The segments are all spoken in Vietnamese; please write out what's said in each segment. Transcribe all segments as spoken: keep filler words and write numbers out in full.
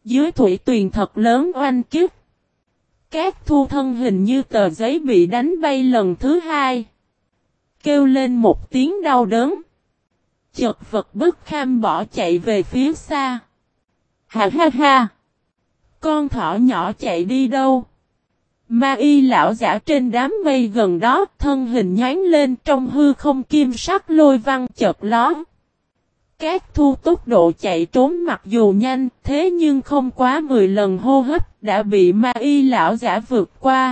dưới thủy tuyền thật lớn oanh kích. Cát Thu thân hình như tờ giấy bị đánh bay lần thứ hai. Kêu lên một tiếng đau đớn. Chật vật bất kham bỏ chạy về phía xa. Ha ha ha! Con thỏ nhỏ chạy đi đâu? Ma y lão giả trên đám mây gần đó, thân hình nhánh lên trong hư không kim sắc lôi văng chợt ló. Cát Thu tốc độ chạy trốn mặc dù nhanh, thế nhưng không quá mười lần hô hấp, đã bị ma y lão giả vượt qua.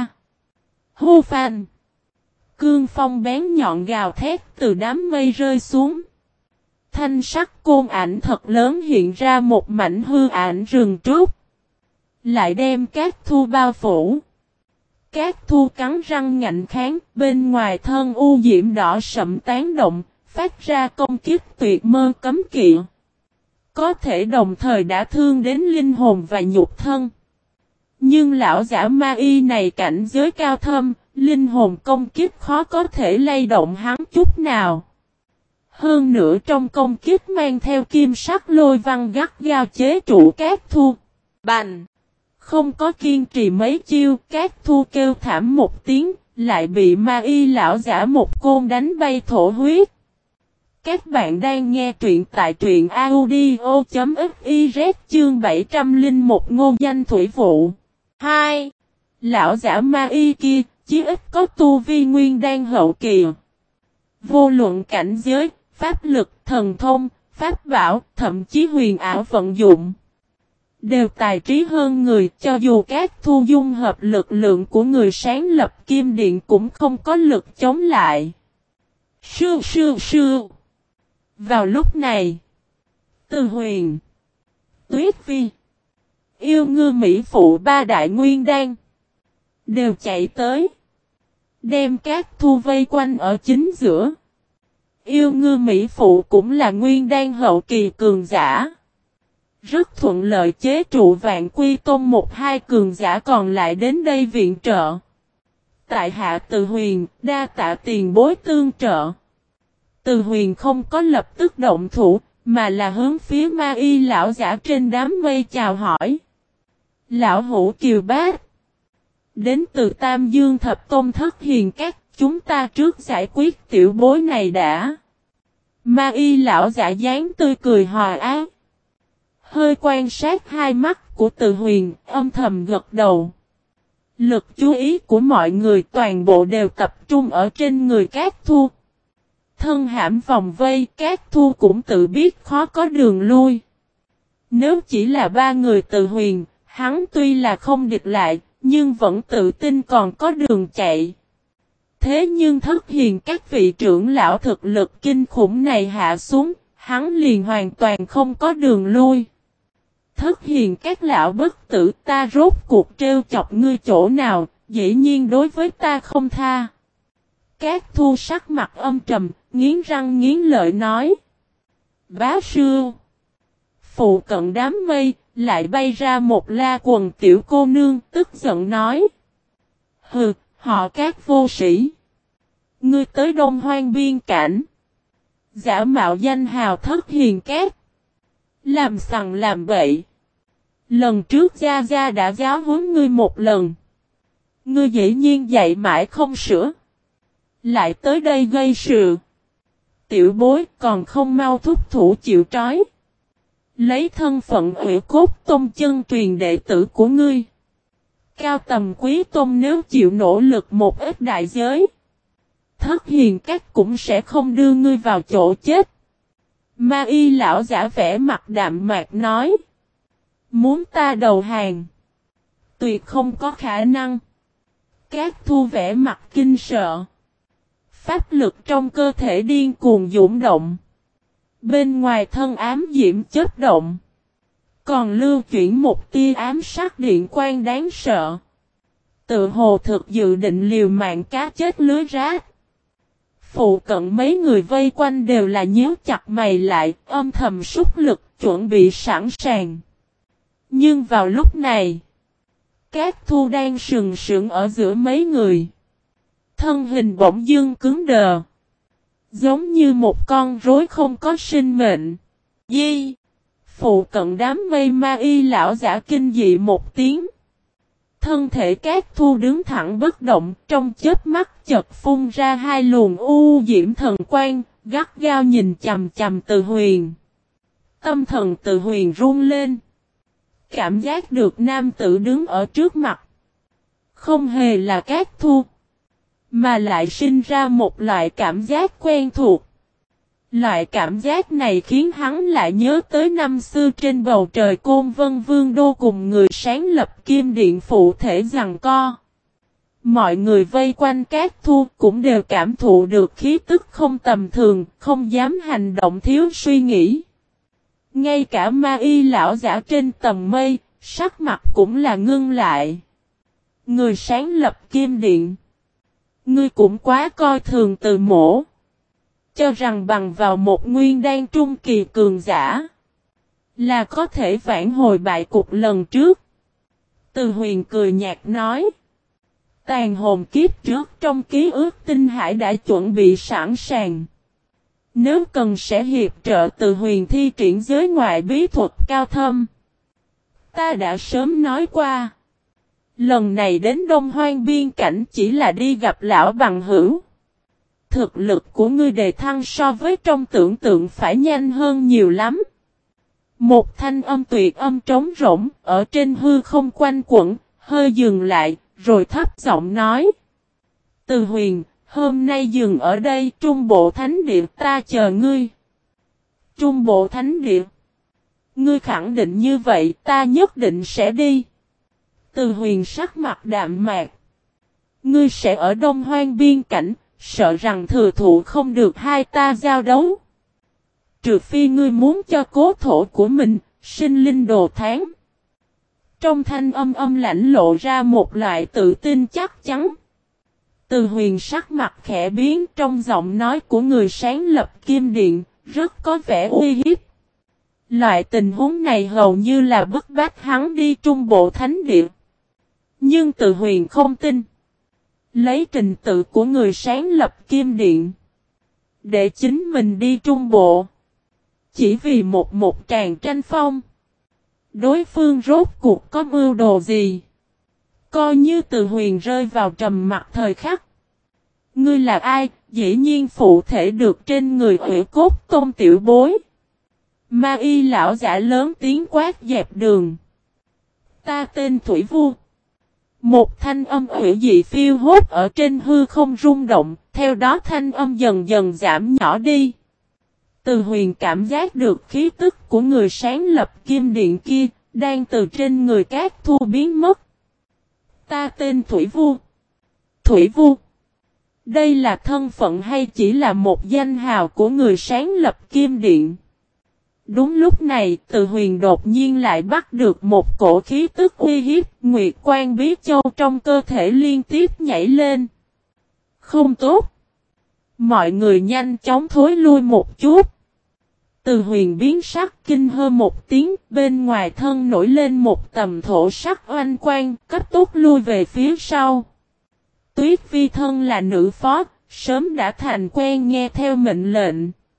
Hô phanh! Cương phong bén nhọn gào thét từ đám mây rơi xuống. Thanh sắc côn ảnh thật lớn hiện ra một mảnh hư ảnh rừng trúc. Lại đem Cát Thu bao phủ. Cát Thu cắn răng ngạnh kháng, bên ngoài thân u diễm đỏ sậm tán động, phát ra công kiếp tuyệt mơ cấm kỵ. Có thể đồng thời đã thương đến linh hồn và nhục thân. Nhưng lão giả ma y này cảnh giới cao thâm, linh hồn công kiếp khó có thể lay động hắn chút nào. Hơn nữa trong công kiếp mang theo kim sắc lôi văn gắt gao chế trụ Cát Thu. Bành! Không có kiên trì mấy chiêu, Cát Thu kêu thảm một tiếng, lại bị ma y lão giả một côn đánh bay thổ huyết. Các bạn đang nghe truyện tại truyện audio chấm fiz chương bảy trăm lẻ một Ngô Danh Thủy Vụ. hai. Lão giả ma y kia, chí ít có tu vi nguyên đan hậu kỳ. Vô luận cảnh giới, pháp lực, thần thông, pháp bảo, thậm chí huyền ảo vận dụng. Đều tài trí hơn người, cho dù Cát Thu dung hợp lực lượng của người sáng lập kim điện cũng không có lực chống lại. Sư sư sư. Vào lúc này, Từ Huyền, Tuyết Vi, Yêu Ngư Mỹ Phụ ba đại nguyên đan đều chạy tới, đem Cát Thu vây quanh ở chính giữa. Yêu Ngư Mỹ Phụ cũng là nguyên đan hậu kỳ cường giả. Rất thuận lợi chế trụ Vạn Quy Tôn một hai cường giả còn lại đến đây viện trợ. Tại hạ Từ Huyền, đa tạ tiền bối tương trợ. Từ Huyền không có lập tức động thủ, mà là hướng phía ma y lão giả trên đám mây chào hỏi. Lão hữu Kiều Bát, đến từ Tam Dương Thập Tôn Thất Hiền Các, chúng ta trước giải quyết tiểu bối này đã. Ma y lão giả dáng tươi cười hòa ái. Hơi quan sát hai mắt của Từ Huyền, âm thầm gật đầu. Lực chú ý của mọi người toàn bộ đều tập trung ở trên người Cát Thu. Thân hãm vòng vây, Cát Thu cũng tự biết khó có đường lui. Nếu chỉ là ba người Từ Huyền, hắn tuy là không địch lại, nhưng vẫn tự tin còn có đường chạy. Thế nhưng Thất Hiền các vị trưởng lão thực lực kinh khủng này hạ xuống, hắn liền hoàn toàn không có đường lui. Thất Hiền các lão bất tử, ta rốt cuộc trêu chọc ngươi chỗ nào, dĩ nhiên đối với ta không tha. Cát Thu sắc mặt âm trầm, nghiến răng nghiến lợi nói. Bá sư. Phụ cận đám mây, lại bay ra một la quần tiểu cô nương, tức giận nói. Hừ, họ Cát vô sĩ. Ngươi tới Đông Hoang biên cảnh. Giả mạo danh hào Thất Hiền Cát. Làm sằng làm bậy. Lần trước Gia Gia đã giáo huấn ngươi một lần. Ngươi dĩ nhiên dạy mãi không sửa. Lại tới đây gây sự. Tiểu bối còn không mau thúc thủ chịu trói. Lấy thân phận Hủy Cốt Tôn chân truyền đệ tử của ngươi. Cao tầm quý tôn nếu chịu nỗ lực một ít đại giới. Thất Hiền các cũng sẽ không đưa ngươi vào chỗ chết. Ma y lão giả vẻ mặt đạm mạc nói. Muốn ta đầu hàng. Tuyệt không có khả năng. Cát Thu vẻ mặt kinh sợ. Pháp lực trong cơ thể điên cuồng dũng động. Bên ngoài thân ám diễm chớp động. Còn lưu chuyển một tia ám sắc điện quang đáng sợ. Tự hồ thực dự định liều mạng cá chết lưới rác. Phụ cận mấy người vây quanh đều là nhíu chặt mày lại, âm thầm súc lực, chuẩn bị sẵn sàng. Nhưng vào lúc này, Cát Thu đang sừng sững ở giữa mấy người. Thân hình bỗng dưng cứng đờ. Giống như một con rối không có sinh mệnh. Di. Phụ cận đám mây ma y lão giả kinh dị một tiếng. Thân thể Cát Thu đứng thẳng bất động, trong chớp mắt chợt phun ra hai luồng u diễm thần quang, gắt gao nhìn chằm chằm Từ Huyền. Tâm thần Từ Huyền run lên. Cảm giác được nam tử đứng ở trước mặt. Không hề là Cát Thu, mà lại sinh ra một loại cảm giác quen thuộc. Loại cảm giác này khiến hắn lại nhớ tới năm xưa trên bầu trời Côn Vân Vương Đô cùng người sáng lập Kim Điện phụ thể giằng co. Mọi người vây quanh Cát Thu cũng đều cảm thụ được khí tức không tầm thường, không dám hành động thiếu suy nghĩ. Ngay cả ma y lão giả trên tầng mây, sắc mặt cũng là ngưng lại. Người sáng lập Kim Điện, ngươi cũng quá coi thường Từ Mỗ. Cho rằng bằng vào một nguyên đan trung kỳ cường giả là có thể vãn hồi bại cục lần trước. Từ Huyền cười nhạt nói. Tàn hồn kiếp trước trong ký ức tinh hải đã chuẩn bị sẵn sàng. Nếu cần sẽ hiệp trợ Từ Huyền thi triển giới ngoại bí thuật cao thâm. Ta đã sớm nói qua. Lần này đến Đông Hoang biên cảnh chỉ là đi gặp lão bằng hữu. Thực lực của ngươi đề thăng so với trong tưởng tượng phải nhanh hơn nhiều lắm. Một thanh âm tuyệt âm trống rỗng ở trên hư không quanh quẩn, hơi dừng lại, rồi thấp giọng nói. Từ Huyền, hôm nay dừng ở đây, Trung Bộ Thánh Địa, ta chờ ngươi. Trung Bộ Thánh Địa. Ngươi khẳng định như vậy, ta nhất định sẽ đi. Từ Huyền sắc mặt đạm mạc. Ngươi sẽ ở Đông Hoang biên cảnh, sợ rằng thừa thụ không được hai ta giao đấu. Trừ phi ngươi muốn cho cố thổ của mình, sinh linh đồ tháng. Trong thanh âm âm lãnh lộ ra một loại tự tin chắc chắn. Từ Huyền sắc mặt khẽ biến trong giọng nói của người sáng lập Kim Điện, rất có vẻ uy hiếp. Loại tình huống này hầu như là bức bách hắn đi Trung Bộ Thánh Địa. Nhưng Từ Huyền không tin. Lấy trình tự của người sáng lập Kim Điện. Để chính mình đi Trung Bộ. Chỉ vì một một tràng tranh phong. Đối phương rốt cuộc có mưu đồ gì? Coi như Từ Huyền rơi vào trầm mặc thời khắc. Ngươi là ai? Dĩ nhiên phụ thể được trên người Ủy Cốt Tôn tiểu bối. Ma y lão giả lớn tiếng quát dẹp đường. Ta tên Thủy Vu. Một thanh âm ủy dị phiêu hốt ở trên hư không rung động, theo đó thanh âm dần dần giảm nhỏ đi. Từ Huyền cảm giác được khí tức của người sáng lập Kim Điện kia, đang từ trên người Cát Thu biến mất. Ta tên Thủy Vu. Thủy Vu. Đây là thân phận hay chỉ là một danh hào của người sáng lập Kim Điện? Đúng lúc này, Từ Huyền đột nhiên lại bắt được một cổ khí tức uy hiếp, Nguyệt Quan Bí Châu trong cơ thể liên tiếp nhảy lên. Không tốt. Mọi người nhanh chóng thối lui một chút. Từ Huyền biến sắc kinh hơ một tiếng, bên ngoài thân nổi lên một tầm thổ sắc oanh quang, cấp tốc lui về phía sau. Tuyết Vi thân là nữ phó, sớm đã thành quen nghe theo mệnh lệnh.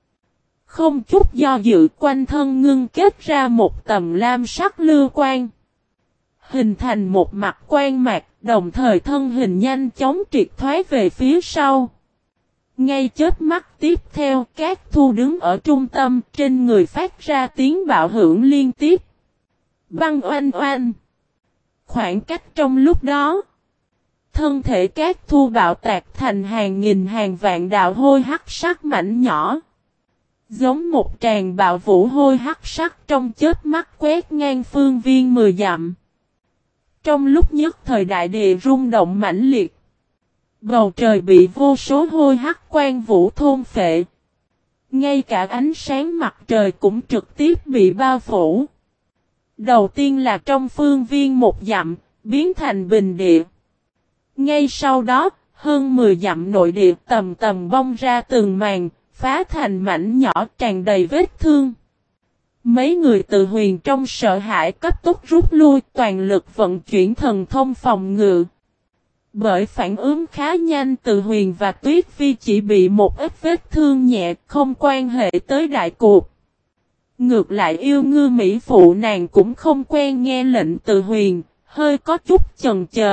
Không chút do dự quanh thân ngưng kết ra một tầm lam sắc lưu quang. Hình thành một mặt quang mạc, đồng thời thân hình nhanh chóng triệt thoái về phía sau. Ngay chớp mắt tiếp theo, Cát Thu đứng ở trung tâm, trên người phát ra tiếng bạo hưởng liên tiếp. Băng oanh oanh. Khoảng cách trong lúc đó, thân thể Cát Thu bạo tạc thành hàng nghìn hàng vạn đạo hôi hắc sắc mảnh nhỏ. Giống một tràng bạo vũ hôi hắc sắc trong chớp mắt quét ngang phương viên mười dặm. Trong lúc nhất thời đại địa rung động mãnh liệt. Bầu trời bị vô số hôi hắc quang vũ thôn phệ. Ngay cả ánh sáng mặt trời cũng trực tiếp bị bao phủ. Đầu tiên là trong phương viên một dặm, biến thành bình địa. Ngay sau đó, hơn mười dặm nội địa tầm tầm bong ra từng màn, phá thành mảnh nhỏ tràn đầy vết thương. Mấy người Từ Huyền trong sợ hãi cấp tốc rút lui, toàn lực vận chuyển thần thông phòng ngự. Bởi phản ứng khá nhanh, Từ Huyền và Tuyết Vi chỉ bị một ít vết thương nhẹ, không quan hệ tới đại cuộc. Ngược lại yêu ngư mỹ phụ nàng cũng không quen nghe lệnh Từ Huyền, hơi có chút chần chờ.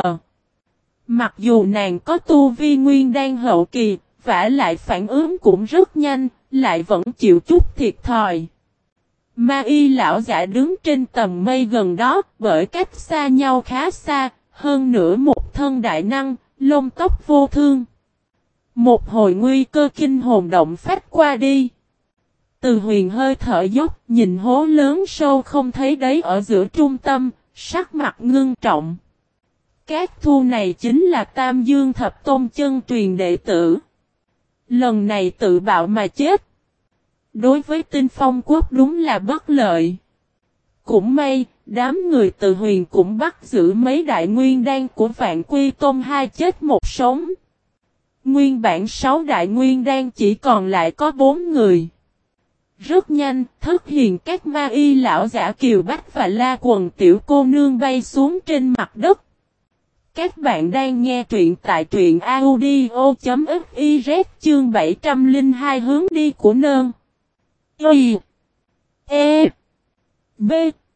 Mặc dù nàng có tu vi nguyên đan hậu kỳ, vả lại phản ứng cũng rất nhanh, lại vẫn chịu chút thiệt thòi. Ma y lão giả đứng trên tầm mây gần đó, bởi cách xa nhau khá xa, hơn nữa một thân đại năng, lông tóc vô thương. Một hồi nguy cơ kinh hồn động phách qua đi. Từ Huyền hơi thở dốc, nhìn hố lớn sâu không thấy đáy ở giữa trung tâm, sắc mặt ngưng trọng. Cát Thu này chính là Tam Dương Thập Tôn chân truyền đệ tử. Lần này tự bạo mà chết. Đối với Tinh Phong Quốc đúng là bất lợi. Cũng may, đám người Từ Huyền cũng bắt giữ mấy đại nguyên đan của Vạn Quy Tôn hai chết một sống. Nguyên bản sáu đại nguyên đan chỉ còn lại có bốn người. Rất nhanh, Thất Hiền các ma y lão giả Kiều Bách và La Quần tiểu cô nương bay xuống trên mặt đất. Các bạn đang nghe truyện tại truyện audio.fiz chương bảy trăm lẻ hai hướng đi của nơn. Y. E. B.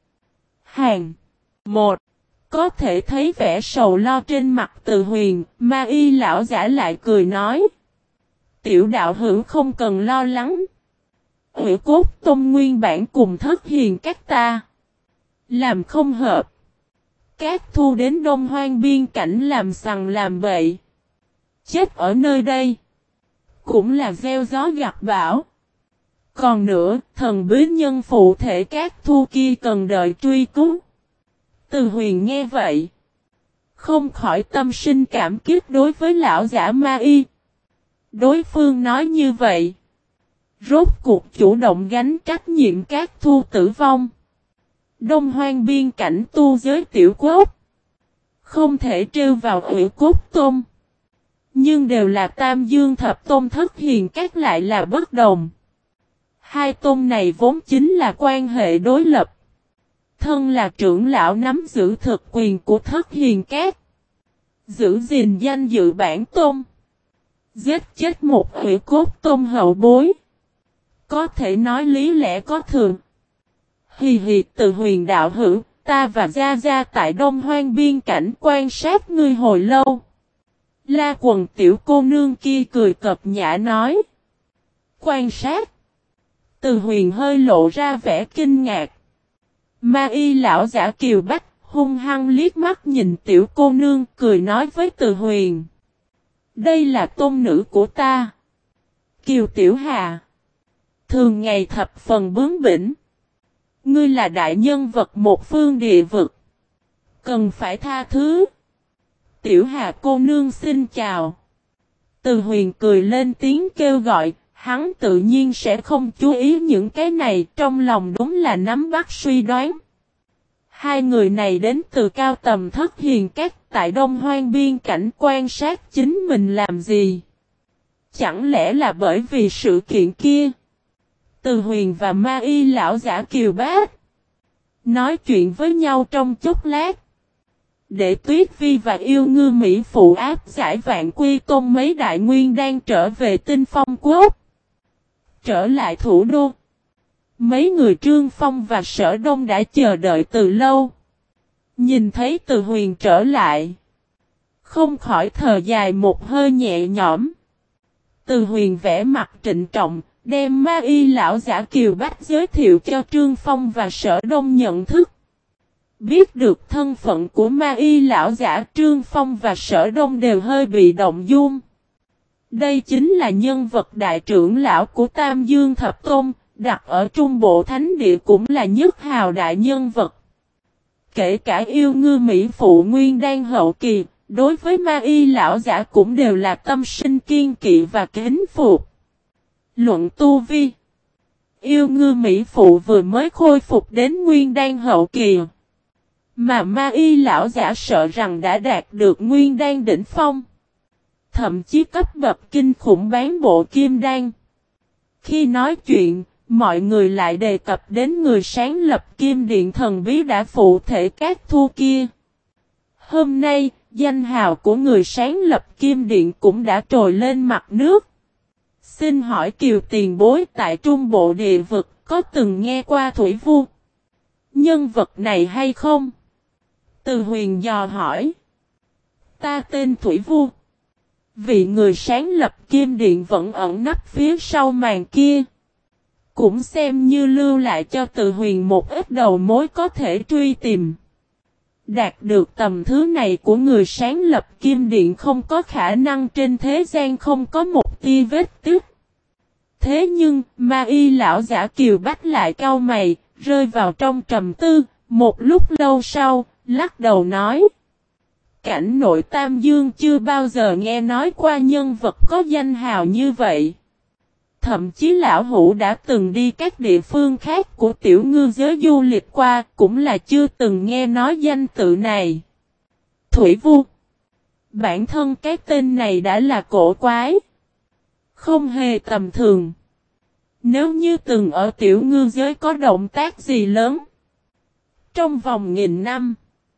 Hàng. một. Có thể thấy vẻ sầu lo trên mặt Từ Huyền, ma y lão giả lại cười nói. Tiểu đạo hữu không cần lo lắng. Hủy cốt tôn nguyên bản cùng Thất Hiền các ta. Làm không hợp. Cát Thu đến Đông Hoang biên cảnh làm sằng làm bậy. Chết ở nơi đây. Cũng là gieo gió gặt bão. Còn nữa, thần bí nhân phụ thể Cát Thu kia cần đợi truy cứu. Từ Huyền nghe vậy. Không khỏi tâm sinh cảm kích đối với lão giả ma y. Đối phương nói như vậy. Rốt cuộc chủ động gánh trách nhiệm Cát Thu tử vong. Đông Hoang biên cảnh tu giới tiểu quốc. Không thể trêu vào Hủy Cốt Tôn. Nhưng đều là Tam Dương Thập Tôn Thất Hiền các lại là bất đồng. Hai tôn này vốn chính là quan hệ đối lập. Thân là trưởng lão nắm giữ thực quyền của Thất Hiền các. Giữ gìn danh dự bản tôn. Giết chết một Hủy Cốt Tôn hậu bối. Có thể nói lý lẽ có thường. Hì hì Từ Huyền đạo hữu, ta và Gia Gia tại Đông Hoang biên cảnh quan sát ngươi hồi lâu. La Quần tiểu cô nương kia cười cợt nhã nói. Quan sát. Từ Huyền hơi lộ ra vẻ kinh ngạc. Ma y lão giả Kiều Bách hung hăng liếc mắt nhìn tiểu cô nương cười nói với Từ Huyền. Đây là tôn nữ của ta. Kiều Tiểu Hà. Thường ngày thập phần bướng bỉnh. Ngươi là đại nhân vật một phương địa vực. Cần phải tha thứ. Tiểu Hà cô nương xin chào. Từ Huyền cười lên tiếng kêu gọi. Hắn tự nhiên sẽ không chú ý những cái này. Trong lòng đúng là nắm bắt suy đoán. Hai người này đến từ cao tầm Thất Hiền các tại Đông Hoang biên cảnh quan sát chính mình làm gì. Chẳng lẽ là bởi vì sự kiện kia. Từ Huyền và ma y lão giả Kiều Bát nói chuyện với nhau trong chốc lát. Để Tuyết Vi và yêu ngư Mỹ phụ áp giải Vạn Quy Tôn mấy đại nguyên đang trở về Tinh Phong Quốc. Trở lại thủ đô. Mấy người Trương Phong và Sở Đông đã chờ đợi từ lâu. Nhìn thấy Từ Huyền trở lại. Không khỏi thở dài một hơi nhẹ nhõm. Từ Huyền vẽ mặt trịnh trọng. Đem ma y lão giả Kiều Bách giới thiệu cho Trương Phong và Sở Đông nhận thức. Biết được thân phận của ma y lão giả Trương Phong và Sở Đông đều hơi bị động dung. Đây chính là nhân vật đại trưởng lão của Tam Dương Thập Tôn, đặt ở Trung Bộ Thánh Địa cũng là nhất hào đại nhân vật. Kể cả yêu ngư Mỹ phụ nguyên đan hậu kỳ, đối với ma y lão giả cũng đều là tâm sinh kiên kỵ và kính phục. Luận tu vi. Yêu ngư Mỹ phụ vừa mới khôi phục đến nguyên đan hậu kỳ. Mà ma y lão giả sợ rằng đã đạt được nguyên đan đỉnh phong. Thậm chí cấp bậc kinh khủng bán bộ kim đan. Khi nói chuyện, mọi người lại đề cập đến người sáng lập kim điện thần bí đã phụ thể Cát Thu kia. Hôm nay, danh hào của người sáng lập kim điện cũng đã trồi lên mặt nước. Xin hỏi Kiều tiền bối tại Trung Bộ địa vực có từng nghe qua Thủy Vu nhân vật này hay không? Từ Huyền dò hỏi. Ta tên Thủy Vu. Vị người sáng lập Kim Điện vẫn ẩn nấp phía sau màn kia. Cũng xem như lưu lại cho Từ Huyền một ít đầu mối có thể truy tìm. Đạt được tầm thứ này của người sáng lập Kim Điện không có khả năng trên thế gian không có một tia vết tích. Thế nhưng, Ma Y lão giả Kiều Bách lại cau mày, rơi vào trong trầm tư, một lúc lâu sau, lắc đầu nói. Cảnh nội Tam Dương chưa bao giờ nghe nói qua nhân vật có danh hào như vậy. Thậm chí lão hủ đã từng đi các địa phương khác của tiểu ngư giới du lịch qua, cũng là chưa từng nghe nói danh tự này. Thủy Vu. Bản thân cái tên này đã là cổ quái. Không hề tầm thường. Nếu như từng ở tiểu ngư giới có động tác gì lớn, trong vòng nghìn năm,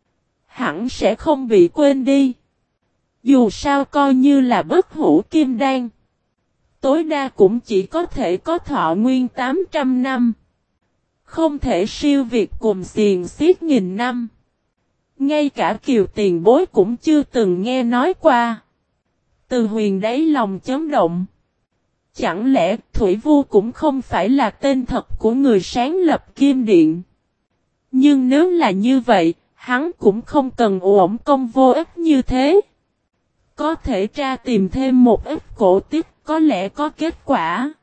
hẳn sẽ không bị quên đi. Dù sao coi như là bất hủ kim đan, tối đa cũng chỉ có thể có thọ nguyên tám trăm năm. Không thể siêu việt cùng xiền xiết nghìn năm. Ngay cả Kiều tiền bối cũng chưa từng nghe nói qua. Từ Huyền đáy lòng chấn động. Chẳng lẽ Thủy Vu cũng không phải là tên thật của người sáng lập Kim Điện? Nhưng nếu là như vậy, hắn cũng không cần uổng công vô ích như thế. Có thể tra tìm thêm một ít cổ tích, có lẽ có kết quả.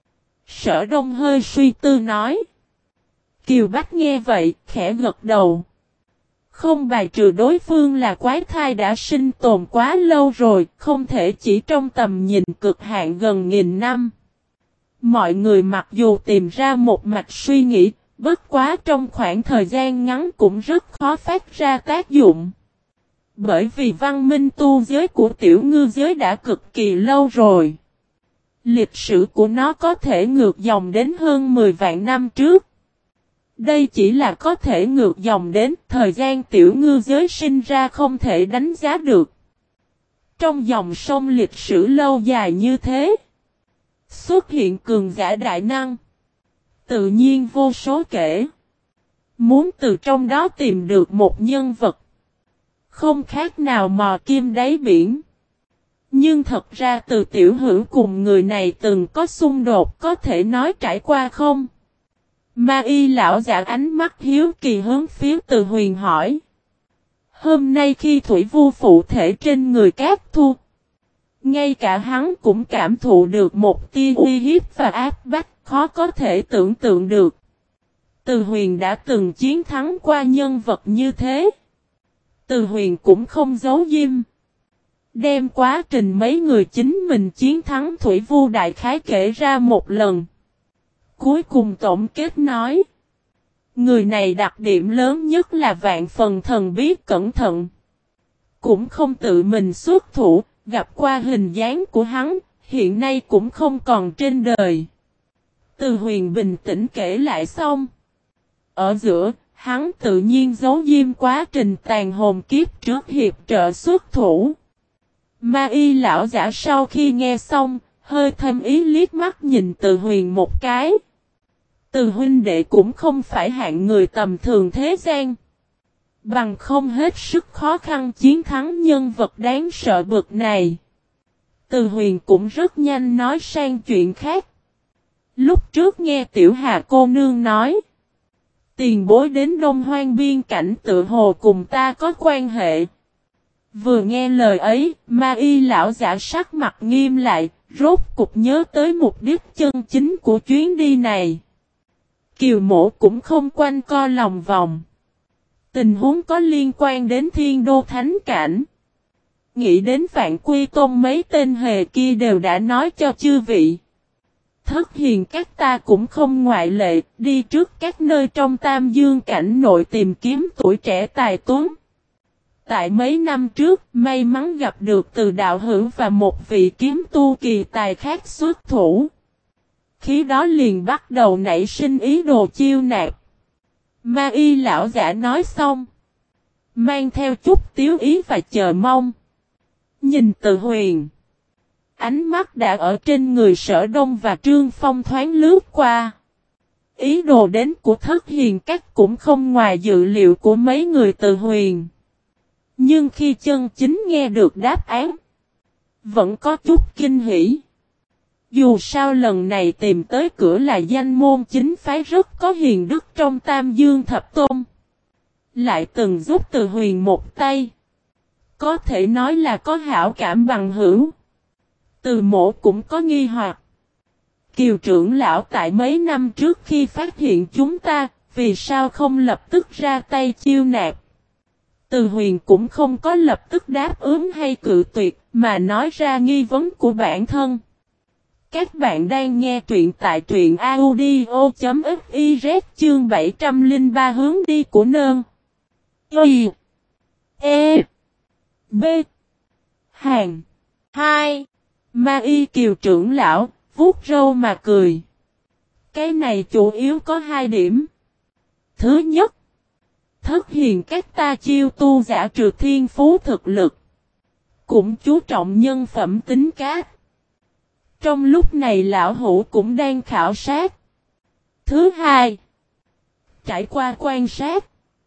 Sở Đông hơi suy tư nói. Kiều Bách nghe vậy, khẽ gật đầu. Không bài trừ đối phương là quái thai đã sinh tồn quá lâu rồi, không thể chỉ trong tầm nhìn cực hạn gần nghìn năm. Mọi người mặc dù tìm ra một mạch suy nghĩ, bất quá trong khoảng thời gian ngắn cũng rất khó phát ra tác dụng. Bởi vì văn minh tu giới của tiểu ngư giới đã cực kỳ lâu rồi. Lịch sử của nó có thể ngược dòng đến hơn mười vạn năm trước. Đây chỉ là có thể ngược dòng đến thời gian tiểu ngư giới sinh ra không thể đánh giá được. Trong dòng sông lịch sử lâu dài như thế, xuất hiện cường giả đại năng, tự nhiên vô số kể. Muốn từ trong đó tìm được một nhân vật, không khác nào mò kim đáy biển. Nhưng thật ra từ tiểu hữu cùng người này từng có xung đột có thể nói trải qua không? Ma Y lão giả ánh mắt hiếu kỳ hướng phía Từ Huyền hỏi. Hôm nay khi Thủy Vu phụ thể trên người Cát Thu, ngay cả hắn cũng cảm thụ được một tia uy hiếp và áp bách khó có thể tưởng tượng được. Từ Huyền đã từng chiến thắng qua nhân vật như thế. Từ Huyền cũng không giấu diêm. Đem quá trình mấy người chính mình chiến thắng Thủy Vu đại khái kể ra một lần. Cuối cùng tổng kết nói. Người này đặc điểm lớn nhất là vạn phần thần bí cẩn thận. Cũng không tự mình xuất thủ, gặp qua hình dáng của hắn, hiện nay cũng không còn trên đời. Từ Huyền bình tĩnh kể lại xong. Ở giữa, hắn tự nhiên giấu diêm quá trình tàn hồn kiếp trước hiệp trợ xuất thủ. Ma Y lão giả sau khi nghe xong, hơi thêm ý liếc mắt nhìn Từ Huyền một cái. Từ huynh đệ cũng không phải hạng người tầm thường thế gian. Bằng không hết sức khó khăn chiến thắng nhân vật đáng sợ bực này. Từ Huyền cũng rất nhanh nói sang chuyện khác. Lúc trước nghe Tiểu Hà cô nương nói. Tiền bối đến Đông Hoang biên cảnh tự hồ cùng ta có quan hệ. Vừa nghe lời ấy, Ma Y lão giả sắc mặt nghiêm lại, rốt cục nhớ tới mục đích chân chính của chuyến đi này. Kiều Mộ cũng không quanh co lòng vòng. Tình huống có liên quan đến Thiên Đô Thánh Cảnh. Nghĩ đến Vạn Quy Tôn mấy tên hề kia đều đã nói cho chư vị. Thất hiền các ta cũng không ngoại lệ, đi trước các nơi trong Tam Dương cảnh nội tìm kiếm tuổi trẻ tài tuấn. Tại mấy năm trước, may mắn gặp được Từ đạo hữu và một vị kiếm tu kỳ tài khác xuất thủ. Khi đó liền bắt đầu nảy sinh ý đồ chiêu nạp. Ma Y lão giả nói xong, mang theo chút tiếu ý và chờ mong. Nhìn Từ Huyền, ánh mắt đã ở trên người Sở Đông và Trương Phong thoáng lướt qua. Ý đồ đến của Thất Hiền Các cũng không ngoài dự liệu của mấy người Từ Huyền. Nhưng khi chân chính nghe được đáp án, vẫn có chút kinh hỉ. Dù sao lần này tìm tới cửa là danh môn chính phái rất có hiền đức trong Tam Dương Thập Tôn. Lại từng giúp Từ Huyền một tay. Có thể nói là có hảo cảm bằng hữu. Từ Mộ cũng có nghi hoặc. Kiều trưởng lão tại mấy năm trước khi phát hiện chúng ta, vì sao không lập tức ra tay chiêu nạp? Từ Huyền cũng không có lập tức đáp ứng hay cự tuyệt, mà nói ra nghi vấn của bản thân. Các bạn đang nghe truyện tại truyện audio chấm fiz chương bảy trăm lẻ ba hướng đi của nơn. Y. E. B. Hàng. hai. Ma Y Kiều trưởng lão, vuốt râu mà cười. Cái này chủ yếu có hai điểm. Thứ nhất, Thất Hiền Các ta chiêu tu giả trừ thiên phú thực lực. Cũng chú trọng nhân phẩm tính cát. Trong lúc này lão hữu cũng đang khảo sát. Thứ hai, trải qua quan sát,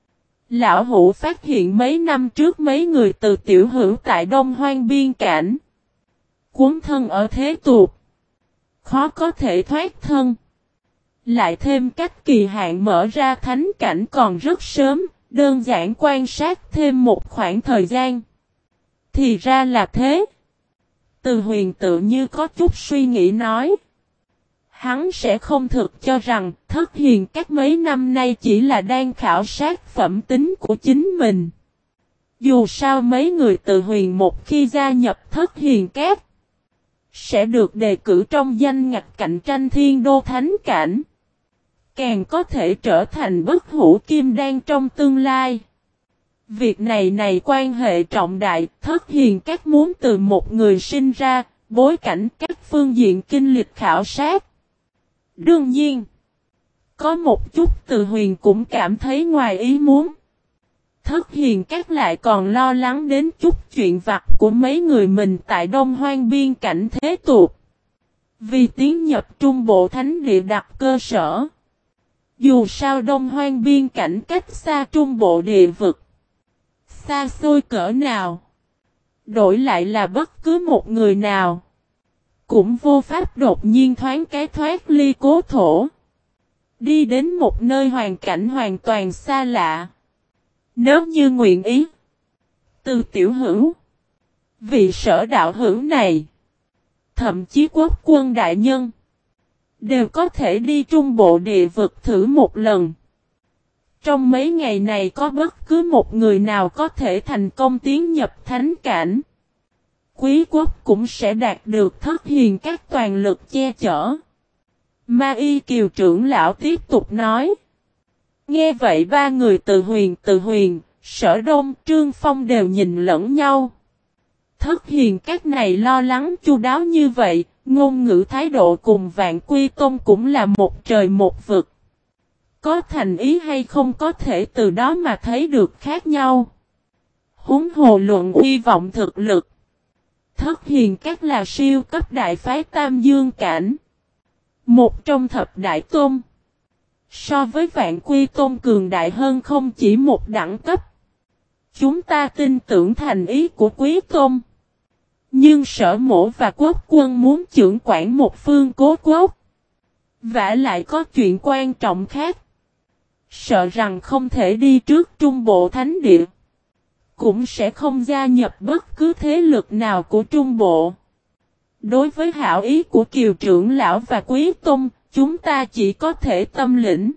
lão hữu phát hiện mấy năm trước mấy người từ tiểu hữu tại Đông Hoang biên cảnh. Cuốn thân ở thế tục. Khó có thể thoát thân. Lại thêm cách kỳ hạn mở ra thánh cảnh còn rất sớm, đơn giản quan sát thêm một khoảng thời gian. Thì ra là thế. Từ Huyền tự như có chút suy nghĩ nói. Hắn sẽ không thực cho rằng Thất Hiền Các mấy năm nay chỉ là đang khảo sát phẩm tính của chính mình. Dù sao mấy người Từ Huyền một khi gia nhập Thất Hiền Các, sẽ được đề cử trong danh ngạch cạnh tranh thiên đô thánh cảnh. Càng có thể trở thành bất hủ kim đan trong tương lai. Việc này này quan hệ trọng đại, Thất Hiền Các muốn từ một người sinh ra, bối cảnh các phương diện kinh lịch khảo sát. Đương nhiên, có một chút Từ Huyền cũng cảm thấy ngoài ý muốn. Thất Hiền Các lại còn lo lắng đến chút chuyện vặt của mấy người mình tại Đông Hoang biên cảnh thế tục. Vì tiến nhập Trung Bộ Thánh Địa đặt cơ sở. Dù sao Đông Hoang biên cảnh cách xa Trung Bộ địa vực. Xa xôi cỡ nào. Đổi lại là bất cứ một người nào. Cũng vô pháp đột nhiên thoáng cái thoát ly cố thổ. Đi đến một nơi hoàn cảnh hoàn toàn xa lạ. Nếu như nguyện ý. Từ tiểu hữu. Vị sở đạo hữu này. Thậm chí quốc quân đại nhân. Đều có thể đi Trung Bộ địa vực thử một lần. Trong mấy ngày này có bất cứ một người nào có thể thành công tiến nhập thánh cảnh. Quý quốc cũng sẽ đạt được Thất Hiền Các toàn lực che chở. Ma Y Kiều trưởng lão tiếp tục nói. Nghe vậy ba người Từ Huyền Từ Huyền, Sở Đông, Trương Phong đều nhìn lẫn nhau. Thất Hiền Các này lo lắng chu đáo như vậy, ngôn ngữ thái độ cùng Vạn Quy Tôn cũng là một trời một vực. Có thành ý hay không có thể từ đó mà thấy được khác nhau. Huống hồ luận uy vọng thực lực. Thất Hiền Các là siêu cấp đại phái Tam Dương Cảnh. Một trong thập đại tôn. So với Vạn Quy Tôn cường đại hơn không chỉ một đẳng cấp. Chúng ta tin tưởng thành ý của Quý Tôn. Nhưng Sở Mỗ và quốc quân muốn trưởng quản một phương cố quốc. Vả lại có chuyện quan trọng khác. Sợ rằng không thể đi trước Trung Bộ Thánh Địa. Cũng sẽ không gia nhập bất cứ thế lực nào của Trung Bộ. Đối với hảo ý của Kiều trưởng lão và Quý Tôn, chúng ta chỉ có thể tâm lĩnh.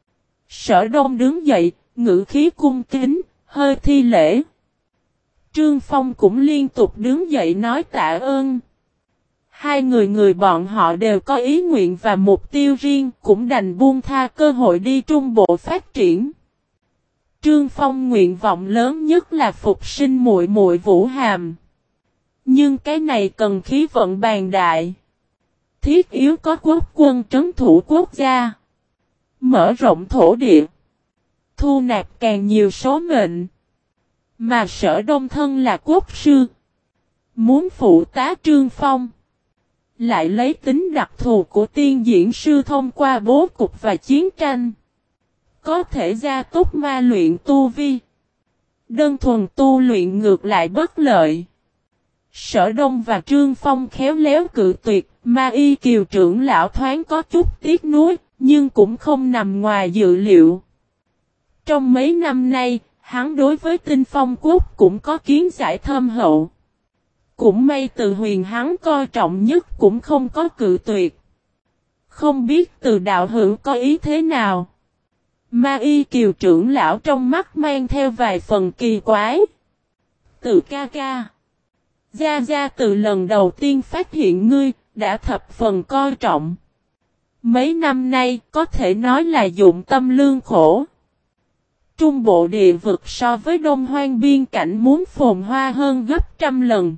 Sở Đông đứng dậy, ngữ khí cung kính, hơi thi lễ. Trương Phong cũng liên tục đứng dậy nói tạ ơn. Hai người người bọn họ đều có ý nguyện và mục tiêu riêng, cũng đành buông tha cơ hội đi Trung Bộ phát triển. Trương Phong nguyện vọng lớn nhất là phục sinh muội muội Vũ Hàm. Nhưng cái này cần khí vận bàn đại. Thiết yếu có quốc quân trấn thủ quốc gia. Mở rộng thổ địa. Thu nạp càng nhiều số mệnh. Mà Sở Đông thân là quốc sư. Muốn phụ tá Trương Phong. lại lấy tính đặc thù của tiên diễn sư thông qua bố cục và chiến tranh. Có thể gia tốc ma luyện tu vi. Đơn thuần tu luyện ngược lại bất lợi. Sở Đông và Trương Phong khéo léo cự tuyệt, Ma Y Kiều trưởng lão thoáng có chút tiếc nuối, nhưng cũng không nằm ngoài dự liệu. Trong mấy năm nay, hắn đối với Tinh Phong Quốc cũng có kiến giải thâm hậu. Cũng may Từ Huyền hắn coi trọng nhất cũng không có cự tuyệt. Không biết Từ đạo hữu có ý thế nào? Ma Y Kiều trưởng lão trong mắt mang theo vài phần kỳ quái. Từ ca ca. Gia Gia từ lần đầu tiên phát hiện ngươi, đã thập phần coi trọng. Mấy năm nay có thể nói là dụng tâm lương khổ. Trung bộ địa vực so với Đông Hoang biên cảnh muốn phồn hoa hơn gấp trăm lần.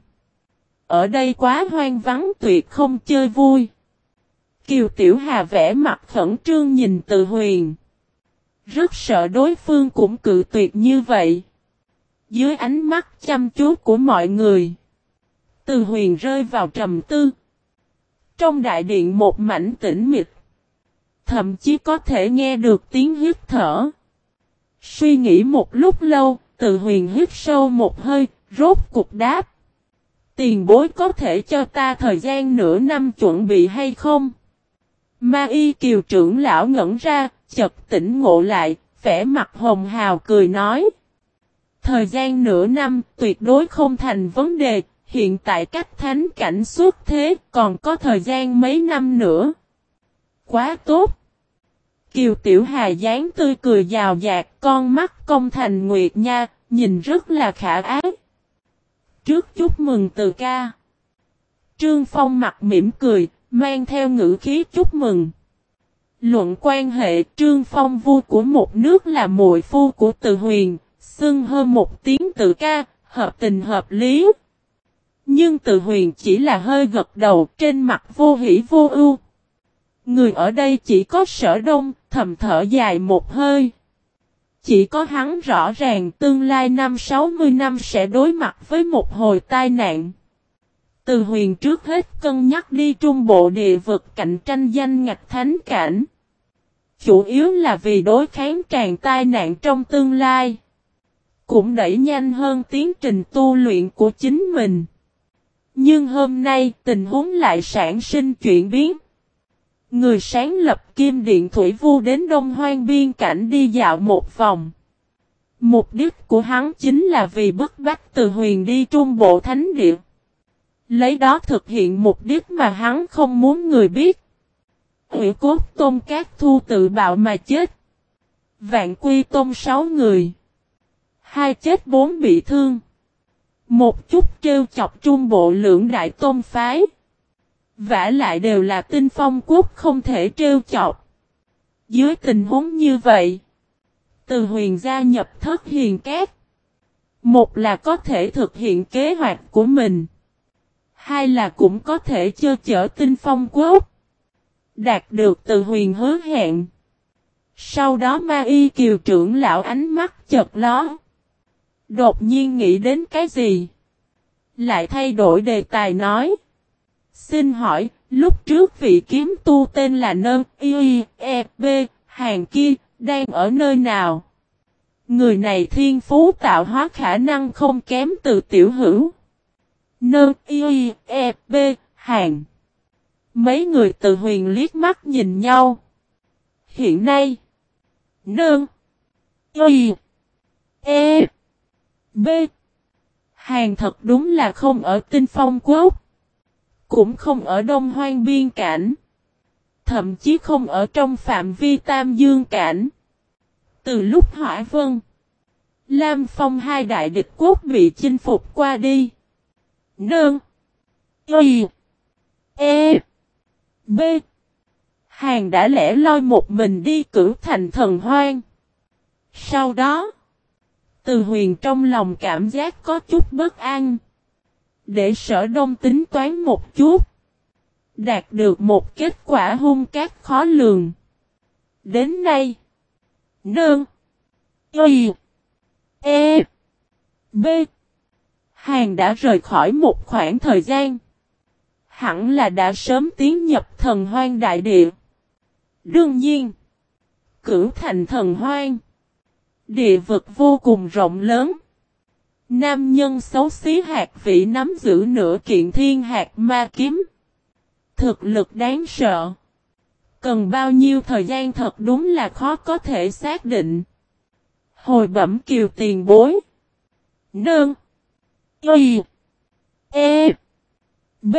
Ở đây quá hoang vắng tuyệt không chơi vui. Kiều Tiểu Hà vẽ mặt khẩn trương nhìn Từ Huyền. Rất sợ đối phương cũng cự tuyệt như vậy. Dưới ánh mắt chăm chú của mọi người, Từ Huyền rơi vào trầm tư. Trong đại điện một mảnh tĩnh mịch, thậm chí có thể nghe được tiếng hít thở. Suy nghĩ một lúc lâu, Từ Huyền hít sâu một hơi, rốt cục đáp. Tiền bối có thể cho ta thời gian nửa năm chuẩn bị hay không? Ma Y Kiều trưởng lão ngẩn ra, chợt tỉnh ngộ lại, vẻ mặt hồng hào cười nói. Thời gian nửa năm tuyệt đối không thành vấn đề, hiện tại cách thánh cảnh xuất thế còn có thời gian mấy năm nữa. Quá tốt! Kiều Tiểu Hà dáng tươi cười giàu dạt, con mắt công thành nguyệt nha, nhìn rất là khả ái. Trước chúc mừng Từ ca. Trương Phong mặt mỉm cười, mang theo ngữ khí chúc mừng. Luận quan hệ, Trương Phong vua của một nước là muội phu của Từ Huyền, xưng hơn một tiếng Từ ca, hợp tình hợp lý. Nhưng Từ Huyền chỉ là hơi gật đầu, trên mặt vô hỉ vô ưu. Người ở đây chỉ có Sở Đông, thầm thở dài một hơi. Chỉ có hắn rõ ràng tương lai năm sáu mươi năm sẽ đối mặt với một hồi tai nạn. Từ Huyền trước hết cân nhắc đi trung bộ địa vực cạnh tranh danh ngạch thánh cảnh. Chủ yếu là vì đối kháng tràn tai nạn trong tương lai. Cũng đẩy nhanh hơn tiến trình tu luyện của chính mình. Nhưng hôm nay tình huống lại sản sinh chuyển biến. Người sáng lập Kim Điện Thủy Vu đến Đông Hoang biên cảnh đi dạo một vòng. Mục đích của hắn chính là vì bức bách Từ Huyền đi trung bộ thánh địa. Lấy đó thực hiện mục đích mà hắn không muốn người biết. Hủy Cốt Tôn Cát Thu tự bạo mà chết. Vạn Quy Tôn sáu người. Hai chết bốn bị thương. Một chút trêu chọc trung bộ lưỡng đại tôn phái. Vả lại đều là Tinh Phong Quốc không thể trêu chọc. Dưới tình huống như vậy, Từ Huyền gia nhập Thất Hiền Cát. Một là có thể thực hiện kế hoạch của mình. Hai là cũng có thể chơ chở Tinh Phong Quốc. Đạt được Từ Huyền hứa hẹn. Sau đó Ma Y Kiều trưởng lão ánh mắt chợt lóe. Đột nhiên nghĩ đến cái gì? Lại thay đổi đề tài nói. Xin hỏi, lúc trước vị kiếm tu tên là Nơ Y E B, hàng kia, đang ở nơi nào? Người này thiên phú tạo hóa khả năng không kém từ tiểu hữu. Nơ Y E B, hàng. Mấy người Từ Huyền liếc mắt nhìn nhau. Hiện nay, Nơ Y E B, hàng thật đúng là không ở Tinh Phong Quốc. Cũng không ở Đông Hoang biên cảnh. Thậm chí không ở trong phạm vi Tam Dương cảnh. Từ lúc Hỏa Vân, Lam Phong hai đại địch quốc bị chinh phục qua đi. Nương. Y. E. B. Hàng đã lẻ loi một mình đi cửu thành thần hoang. Sau đó, Từ Huyền trong lòng cảm giác có chút bất an. Để Sở Đông tính toán một chút. Đạt được một kết quả hung cát khó lường. Đến nay, Nương. Y. E. B. Hàng đã rời khỏi một khoảng thời gian. hẳn là đã sớm tiến nhập thần hoang đại địa. Đương nhiên, Cửu Thành thần hoang, địa vực vô cùng rộng lớn. Nam nhân xấu xí hạt vị nắm giữ nửa kiện thiên hạt ma kiếm. Thực lực đáng sợ. Cần bao nhiêu thời gian thật đúng là khó có thể xác định. Hồi bẩm Kiều tiền bối. Nương. Y. E. B.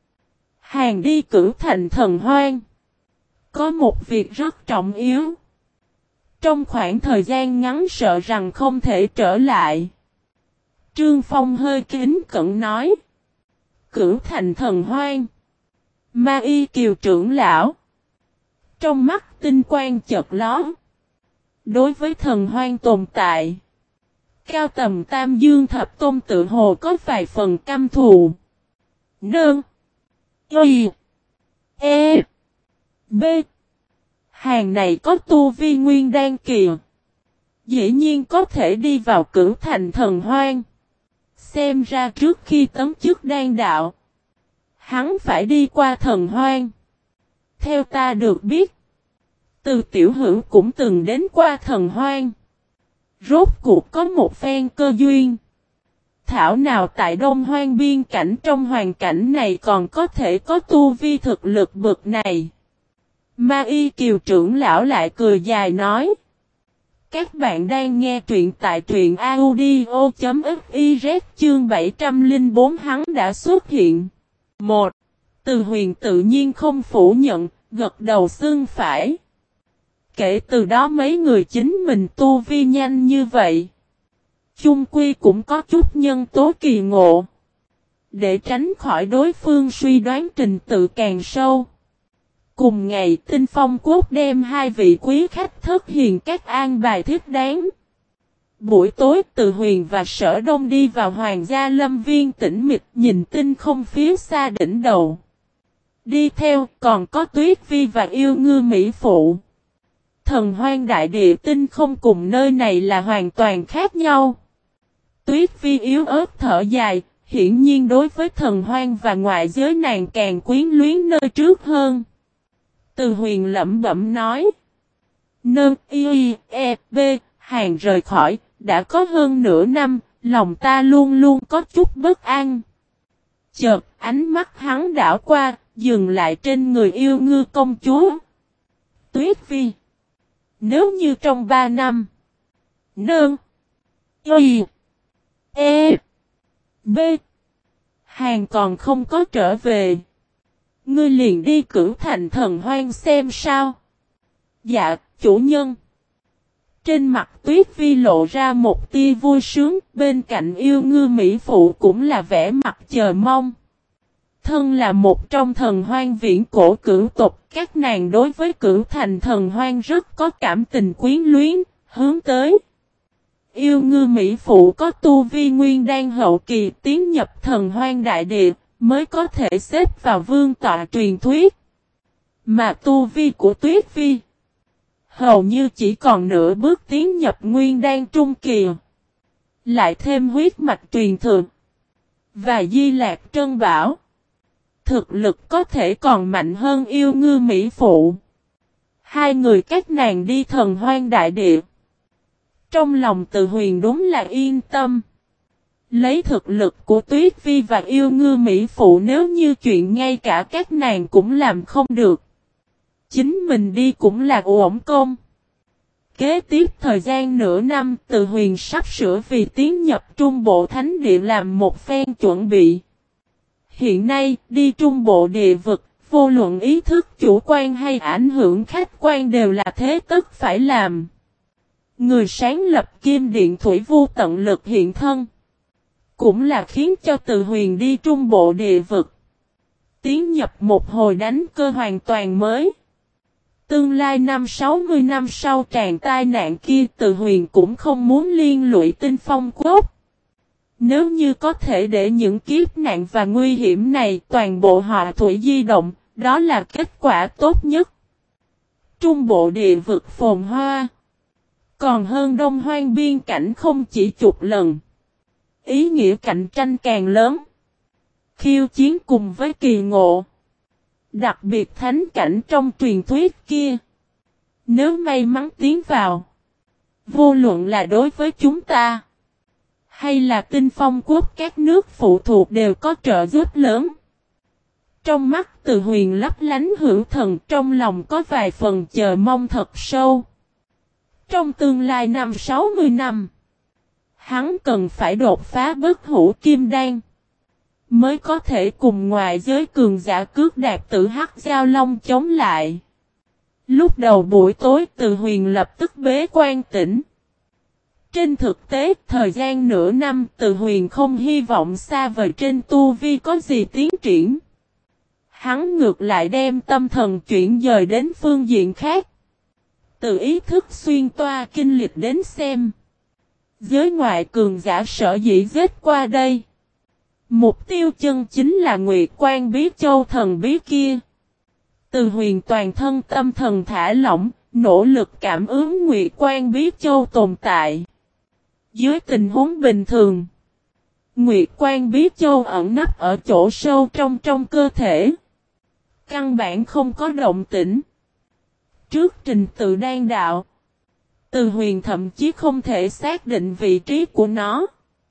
Hàng đi Cửu Thành thần hoang. Có một việc rất trọng yếu. Trong khoảng thời gian ngắn sợ rằng không thể trở lại. Trương Phong hơi kính cẩn nói. Cửu Thành thần hoang. Ma y Kiều trưởng lão. Trong mắt tinh quang chợt lóe. Đối với thần hoang tồn tại, cao tầm Tam Dương Thập Tôn tự hồ có vài phần căm thù. Nương. Y. E. B. Hàng này có tu vi nguyên đan kỳ. Dĩ nhiên có thể đi vào Cửu Thành thần hoang. Xem ra trước khi tấn chức đan đạo, hắn phải đi qua thần hoang. Theo ta được biết, Từ Tiểu Hữu cũng từng đến qua thần hoang. Rốt cuộc có một phen cơ duyên. Thảo nào tại Đông Hoang biên cảnh trong hoàn cảnh này còn có thể có tu vi thực lực bậc này. Ma y Kiều trưởng lão lại cười dài nói. Các bạn đang nghe truyện tại truyện audio.fiz chương bảy trăm lẻ bốn hắn đã xuất hiện. một. Từ Huyền tự nhiên không phủ nhận, gật đầu xưng phải. Kể từ đó mấy người chính mình tu vi nhanh như vậy. Chung quy cũng có chút nhân tố kỳ ngộ. Để tránh khỏi đối phương suy đoán trình tự càng sâu. Cùng ngày Tinh Phong Quốc đem hai vị quý khách thất hiền các an bài thiết đáng. Buổi tối Từ Huyền và Sở Đông đi vào Hoàng gia lâm viên tĩnh mịch nhìn tinh không phía xa đỉnh đầu. Đi theo còn có Tuyết Vi và Yêu Ngư Mỹ Phụ. Thần hoang đại địa tinh không cùng nơi này là hoàn toàn khác nhau. Tuyết Vi yếu ớt thở dài, hiển nhiên đối với thần hoang và ngoại giới nàng càng quyến luyến nơi trước hơn. Từ Huyền lẩm bẩm nói. Nương y e b hàng rời khỏi, đã có hơn nửa năm, lòng ta luôn luôn có chút bất an. Chợt ánh mắt hắn đảo qua, dừng lại trên người Yêu Ngư công chúa. Tuyết Vi. Nếu như trong ba năm. Nương. Y. E. B. Hàng còn không có trở về. Ngươi liền đi Cửu Thành thần hoang xem sao. Dạ, chủ nhân. Trên mặt Tuyết Vi lộ ra một tia vui sướng, bên cạnh Yêu Ngư Mỹ Phụ cũng là vẻ mặt chờ mong. Thân là một trong thần hoang viễn cổ cửu tộc, các nàng đối với Cửu Thành thần hoang rất có cảm tình quyến luyến, hướng tới. Yêu Ngư Mỹ Phụ có tu vi nguyên đan hậu kỳ tiến nhập thần hoang đại địa, mới có thể xếp vào vương tọa truyền thuyết. Mà tu vi của Tuyết Vi hầu như chỉ còn nửa bước tiến nhập nguyên đan trung kỳ. Lại thêm huyết mạch truyền thượng và Di Lạc Trân Bảo. Thực lực có thể còn mạnh hơn Yêu Ngư Mỹ Phụ. Hai người các nàng đi thần hoang đại địa. Trong lòng Từ Huyền đúng là yên tâm. Lấy thực lực của Tuyết Vi và Yêu Ngư Mỹ Phụ nếu như chuyện ngay cả các nàng cũng làm không được. Chính mình đi cũng là uổng công. Kế tiếp thời gian nửa năm Từ Huyền sắp sửa vì tiến nhập Trung Bộ Thánh Địa làm một phen chuẩn bị. Hiện nay đi Trung Bộ địa vực, vô luận ý thức chủ quan hay ảnh hưởng khách quan đều là thế tất phải làm. Người sáng lập Kim Điện Thủy Vu tận lực hiện thân. Cũng là khiến cho Từ Huyền đi Trung Bộ địa vực. Tiến nhập một hồi đánh cơ hoàn toàn mới. Tương lai năm sáu mươi năm sau tràn tai nạn kia Từ Huyền cũng không muốn liên lụy Tinh Phong Quốc. Nếu như có thể để những kiếp nạn và nguy hiểm này toàn bộ họa thủy di động, đó là kết quả tốt nhất. Trung Bộ địa vực phồn hoa. Còn hơn Đông Hoang biên cảnh không chỉ chục lần. Ý nghĩa cạnh tranh càng lớn. khiêu chiến cùng với kỳ ngộ. Đặc biệt thánh cảnh trong truyền thuyết kia. Nếu may mắn tiến vào. Vô luận là đối với chúng ta. Hay là Tinh Phong quốc các nước phụ thuộc đều có trợ giúp lớn. Trong mắt Từ Huyền lấp lánh hữu thần, trong lòng có vài phần chờ mong thật sâu. Trong tương lai năm sáu mươi năm. Hắn cần phải đột phá bất hủ kim đan. Mới có thể cùng ngoại giới cường giả cước đạt tử hắc giao long chống lại. Lúc đầu buổi tối Từ Huyền lập tức bế quan tỉnh. Trên thực tế, thời gian nửa năm Từ Huyền không hy vọng xa vời trên tu vi có gì tiến triển. Hắn ngược lại đem tâm thần chuyển dời đến phương diện khác. Từ ý thức xuyên toa kinh lịch đến xem. Giới ngoại cường giả sở dĩ giết qua đây. Mục tiêu chân chính là Nguyệt Quan Bí Châu thần bí kia. Từ Huyền toàn thân tâm thần thả lỏng, nỗ lực cảm ứng Nguyệt Quan Bí Châu tồn tại. Dưới tình huống bình thường, Nguyệt Quan Bí Châu ẩn nấp ở chỗ sâu trong trong cơ thể. Căn bản không có động tĩnh. Trước trình tự đan đạo, Từ Huyền thậm chí không thể xác định vị trí của nó.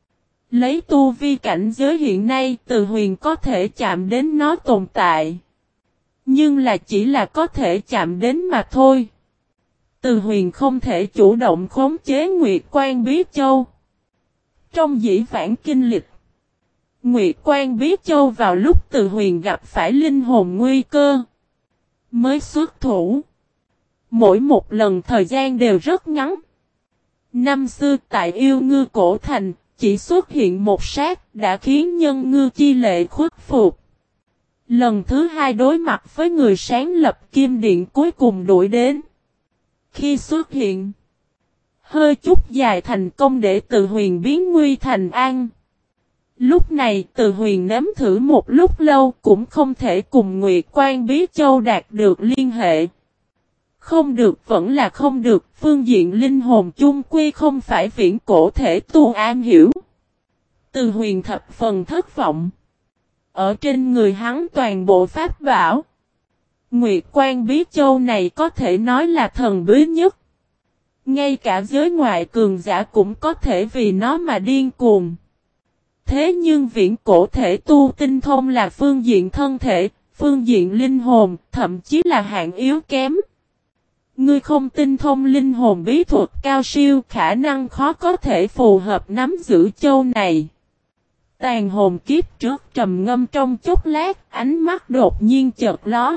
Lấy tu vi cảnh giới hiện nay, Từ Huyền có thể chạm đến nó tồn tại. Nhưng là chỉ là có thể chạm đến mà thôi. Từ Huyền không thể chủ động khống chế Nguyệt Quan Bí Châu. Trong dĩ vãng kinh lịch, Nguyệt Quan Bí Châu vào lúc Từ Huyền gặp phải linh hồn nguy cơ mới xuất thủ. Mỗi một lần thời gian đều rất ngắn. Năm xưa tại Yêu Ngư Cổ Thành, chỉ xuất hiện một sát đã khiến nhân ngư chi lệ khuất phục. Lần thứ hai đối mặt với người sáng lập Kim Điện cuối cùng đuổi đến. Khi xuất hiện, hơi chút dài thành công để Từ Huyền biến nguy thành an. Lúc này Từ Huyền nếm thử một lúc lâu cũng không thể cùng Nguyệt Quan Bí Châu đạt được liên hệ. Không được vẫn là không được, phương diện linh hồn chung quy không phải viễn cổ thể tu am hiểu. Từ Huyền thập phần thất vọng. Ở trên người hắn toàn bộ pháp bảo. Nguyệt Quan Bí Châu này có thể nói là thần bí nhất. Ngay cả giới ngoại cường giả cũng có thể vì nó mà điên cuồng. Thế nhưng viễn cổ thể tu tinh thông là phương diện thân thể, phương diện linh hồn, thậm chí là hạng yếu kém. Ngươi không tinh thông linh hồn bí thuật cao siêu, khả năng khó có thể phù hợp nắm giữ châu này. Tàn hồn kiếp trước trầm ngâm trong chốc lát, ánh mắt đột nhiên chợt lóe.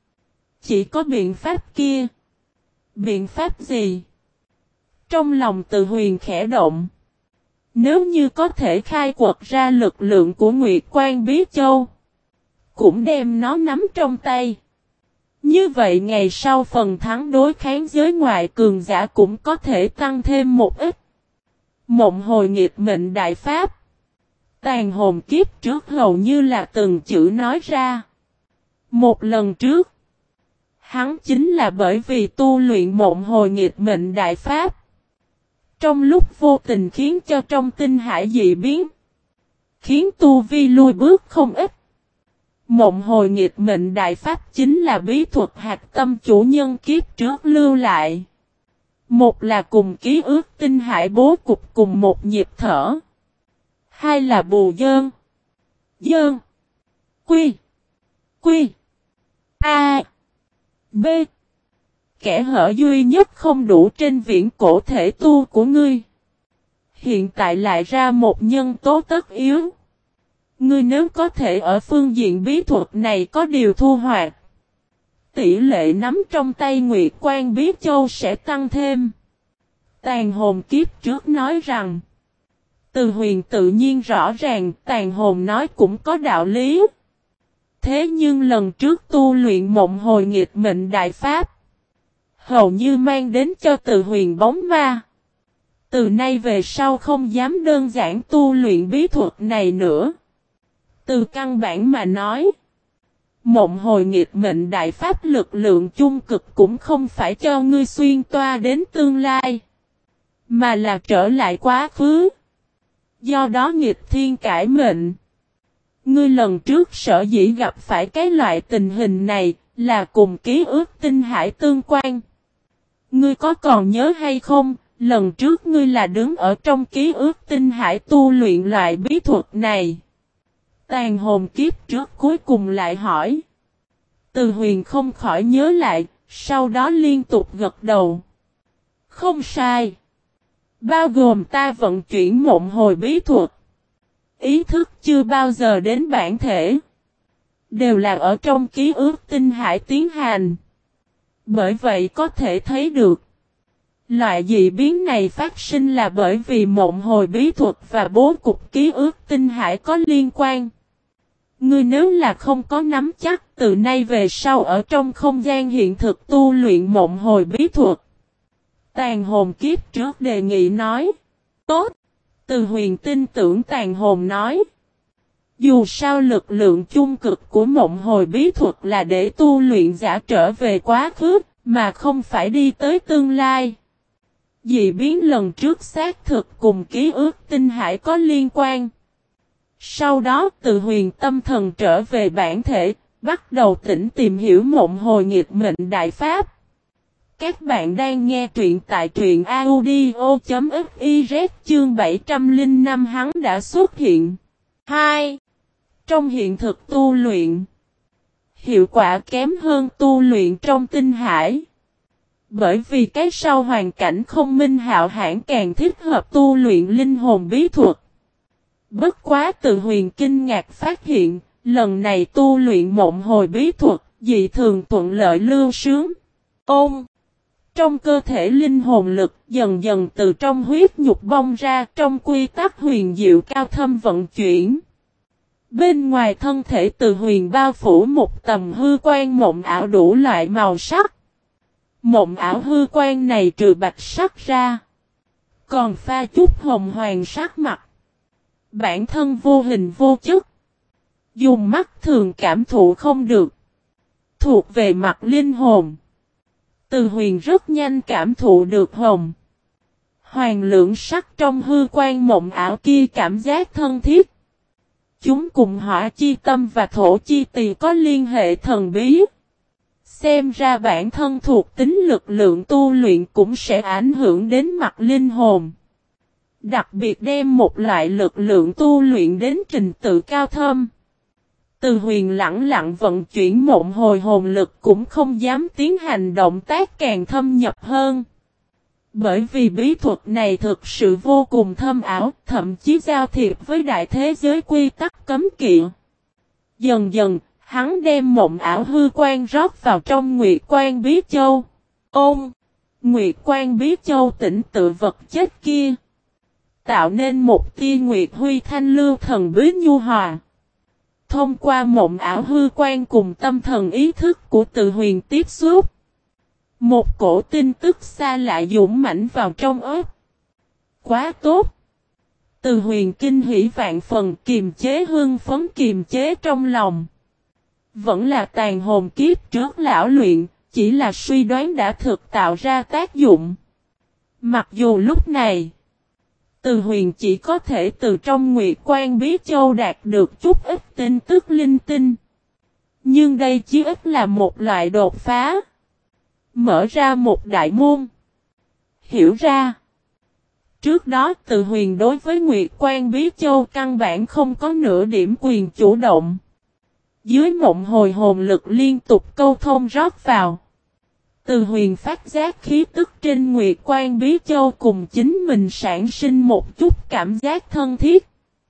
Chỉ có biện pháp kia. Biện pháp gì? Trong lòng Từ Huyền khẽ động. Nếu như có thể khai quật ra lực lượng của Nguyệt Quan Bí Châu, cũng đem nó nắm trong tay. Như vậy ngày sau phần thắng đối kháng giới ngoại cường giả cũng có thể tăng thêm một ít. Mộng hồi nghịch mệnh đại pháp. Tàn hồn kiếp trước hầu như là từng chữ nói ra. Một lần trước, hắn chính là bởi vì tu luyện mộng hồi nghịch mệnh đại pháp. Trong lúc vô tình khiến cho trong tinh hải dị biến. Khiến tu vi lui bước không ít. Mộng hồi nghịch mệnh đại pháp chính là bí thuật hạt tâm chủ nhân kiếp trước lưu lại. Một là cùng ký ức tinh hải bố cục cùng một nhịp thở. Hai là bù dơn. Dơn. Quy. Quy. A. B. Kẻ hở duy nhất không đủ trên viễn cổ thể tu của ngươi. Hiện tại lại ra một nhân tố tất yếu. Ngươi nếu có thể ở phương diện bí thuật này có điều thu hoạch. Tỷ lệ nắm trong tay Nguyệt Quan Bí Châu sẽ tăng thêm. Tàn hồn kiếp trước nói rằng. Từ Huyền tự nhiên rõ ràng tàn hồn nói cũng có đạo lý. Thế nhưng lần trước tu luyện mộng hồi nghịch mệnh đại pháp. Hầu như mang đến cho Từ Huyền bóng ma. Từ nay về sau không dám đơn giản tu luyện bí thuật này nữa. Từ căn bản mà nói. Mộng hồi nghịch mệnh đại pháp lực lượng chung cực cũng không phải cho ngươi xuyên toa đến tương lai. Mà là trở lại quá khứ. Do đó nghịch thiên cải mệnh. Ngươi lần trước sở dĩ gặp phải cái loại tình hình này, là cùng ký ức tinh hải tương quan. Ngươi có còn nhớ hay không, lần trước ngươi là đứng ở trong ký ức tinh hải tu luyện loại bí thuật này. Tàn hồn kiếp trước cuối cùng lại hỏi. Từ Huyền không khỏi nhớ lại, sau đó liên tục gật đầu. Không sai. Bao gồm ta vận chuyển mộng hồi bí thuật. Ý thức chưa bao giờ đến bản thể. Đều là ở trong ký ức tinh hải tiến hành. Bởi vậy có thể thấy được. Loại dị biến này phát sinh là bởi vì mộng hồi bí thuật và bố cục ký ức tinh hải có liên quan. Ngươi nếu là không có nắm chắc từ nay về sau ở trong không gian hiện thực tu luyện mộng hồi bí thuật. Tàn hồn kiếp trước đề nghị nói. Tốt. Từ Huyền tin tưởng tàn hồn nói. Dù sao lực lượng chung cực của mộng hồi bí thuật là để tu luyện giả trở về quá khứ, mà không phải đi tới tương lai. Dị biến lần trước xác thực cùng ký ức tinh hải có liên quan. Sau đó Từ Huyền tâm thần trở về bản thể, bắt đầu tỉnh tìm hiểu mộng hồi nghịch mệnh đại pháp. Các bạn đang nghe truyện tại truyện audio.fiz chương bảy trăm lẻ năm hắn đã xuất hiện. hai. Trong hiện thực tu luyện, hiệu quả kém hơn tu luyện trong tinh hải. Bởi vì cái sau hoàn cảnh không minh hạo hãn càng thích hợp tu luyện linh hồn bí thuật. Bất quá Từ Huyền kinh ngạc phát hiện, lần này tu luyện mộng hồi bí thuật, dị thường thuận lợi lưu sướng. Ôm! Trong cơ thể linh hồn lực dần dần từ trong huyết nhục bong ra trong quy tắc huyền diệu cao thâm vận chuyển. Bên ngoài thân thể Từ Huyền bao phủ một tầm hư quan mộng ảo đủ loại màu sắc. Mộng ảo hư quan này trừ bạch sắc ra, còn pha chút hồng hoàng sắc mặt. Bản thân vô hình vô chất, dùng mắt thường cảm thụ không được. Thuộc về mặt linh hồn, Từ Huyền rất nhanh cảm thụ được hồng hoàng lượng sắc trong hư quan mộng ảo kia cảm giác thân thiết. Chúng cùng hỏa chi tâm và thổ chi tỳ có liên hệ thần bí. Xem ra bản thân thuộc tính lực lượng tu luyện cũng sẽ ảnh hưởng đến mặt linh hồn. Đặc biệt đem một loại lực lượng tu luyện đến trình tự cao thâm. Từ Huyền lặng lặng vận chuyển mộng hồi hồn lực cũng không dám tiến hành động tác càng thâm nhập hơn. Bởi vì bí thuật này thực sự vô cùng thâm ảo, thậm chí giao thiệp với đại thế giới quy tắc cấm kỵ. Dần dần, hắn đem mộng ảo hư quan rót vào trong Nguyệt Quan Bí Châu. Ôm! Nguyệt Quan Bí Châu tỉnh tự vật chất kia, tạo nên một tia nguyệt huy thanh lưu thần bí nhu hòa. Thông qua mộng ảo hư quan cùng tâm thần ý thức của Từ Huyền tiếp xúc, một cổ tin tức xa lạ dũng mãnh vào trong óc. Quá tốt! Từ Huyền kinh hỉ vạn phần, kiềm chế hưng phấn kiềm chế trong lòng. Vẫn là tàn hồn kiếp trước lão luyện, chỉ là suy đoán đã thực tạo ra tác dụng. Mặc dù lúc này, Từ Huyền chỉ có thể từ trong Nguyệt Quan Bí Châu đạt được chút ít tin tức linh tinh. Nhưng đây chỉ ít là một loại đột phá. Mở ra một đại môn. Hiểu ra, trước đó Từ Huyền đối với Nguyệt Quan Bí Châu căn bản không có nửa điểm quyền chủ động. Dưới mộng hồi hồn lực liên tục câu thông rót vào, Từ Huyền phát giác khí tức trên Nguyệt Quan Bí Châu cùng chính mình sản sinh một chút cảm giác thân thiết.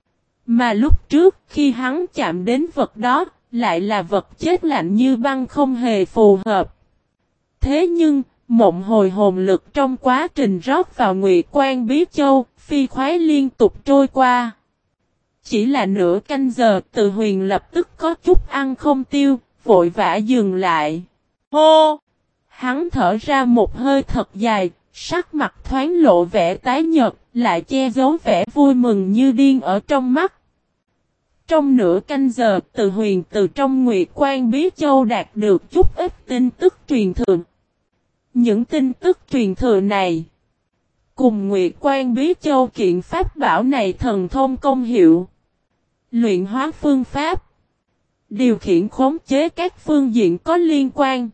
Mà lúc trước khi hắn chạm đến vật đó, lại là vật chết lạnh như băng không hề phù hợp. Thế nhưng, mộng hồi hồn lực trong quá trình rót vào Nguyệt Quan Bí Châu, phi khoái liên tục trôi qua. Chỉ là nửa canh giờ, Từ Huyền lập tức có chút ăn không tiêu, vội vã dừng lại. Hô! Hắn thở ra một hơi thật dài, sắc mặt thoáng lộ vẻ tái nhợt, lại che giấu vẻ vui mừng như điên ở trong mắt. Trong nửa canh giờ, Từ Huyền từ trong Nguyệt Quan Bí Châu đạt được chút ít tin tức truyền thừa. Những tin tức truyền thừa này, cùng Nguyệt Quan Bí Châu kiện pháp bảo này thần thông công hiệu, luyện hóa phương pháp, điều khiển khống chế các phương diện có liên quan.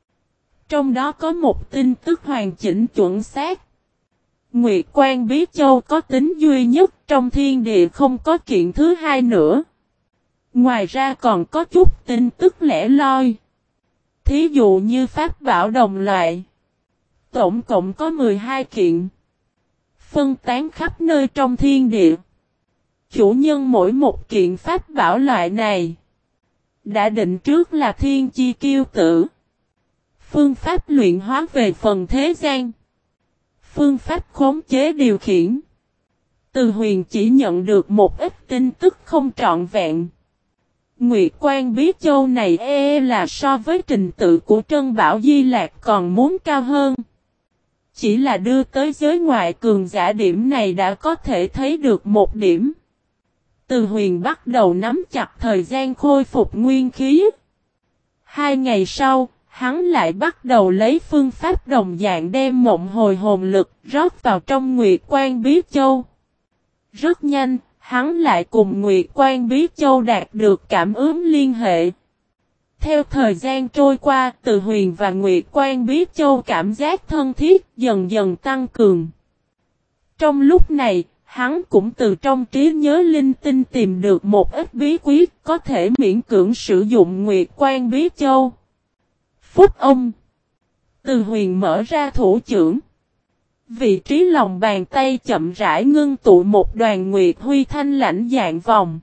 Trong đó có một tin tức hoàn chỉnh chuẩn xác. Nguyệt Quan Bí Châu có tính duy nhất trong thiên địa, không có kiện thứ hai nữa. Ngoài ra còn có chút tin tức lẻ loi. Thí dụ như pháp bảo đồng loại. Tổng cộng có mười hai kiện. Phân tán khắp nơi trong thiên địa. Chủ nhân mỗi một kiện pháp bảo loại này đã định trước là thiên chi kiêu tử. Phương pháp luyện hóa về phần thế gian. Phương pháp khống chế điều khiển. Từ Huyền chỉ nhận được một ít tin tức không trọn vẹn. Nguyệt Quan Bí Châu này e là so với trình tự của Trân Bảo Di Lạc còn muốn cao hơn. Chỉ là đưa tới giới ngoại cường giả điểm này đã có thể thấy được một điểm. Từ Huyền bắt đầu nắm chặt thời gian khôi phục nguyên khí. Hai ngày sau, hắn lại bắt đầu lấy phương pháp đồng dạng đem mộng hồi hồn lực rót vào trong Nguyệt Quan Bí Châu. Rất nhanh, hắn lại cùng Nguyệt Quan Bí Châu đạt được cảm ứng liên hệ. Theo thời gian trôi qua, Từ Huyền và Nguyệt Quan Bí Châu cảm giác thân thiết dần dần tăng cường. Trong lúc này, hắn cũng từ trong trí nhớ linh tinh tìm được một ít bí quyết có thể miễn cưỡng sử dụng Nguyệt Quan Bí Châu. Phúc ông! Từ Huyền mở ra thủ trưởng. Vị trí lòng bàn tay chậm rãi ngưng tụ một đoàn nguyệt huy thanh lãnh dạng vòng.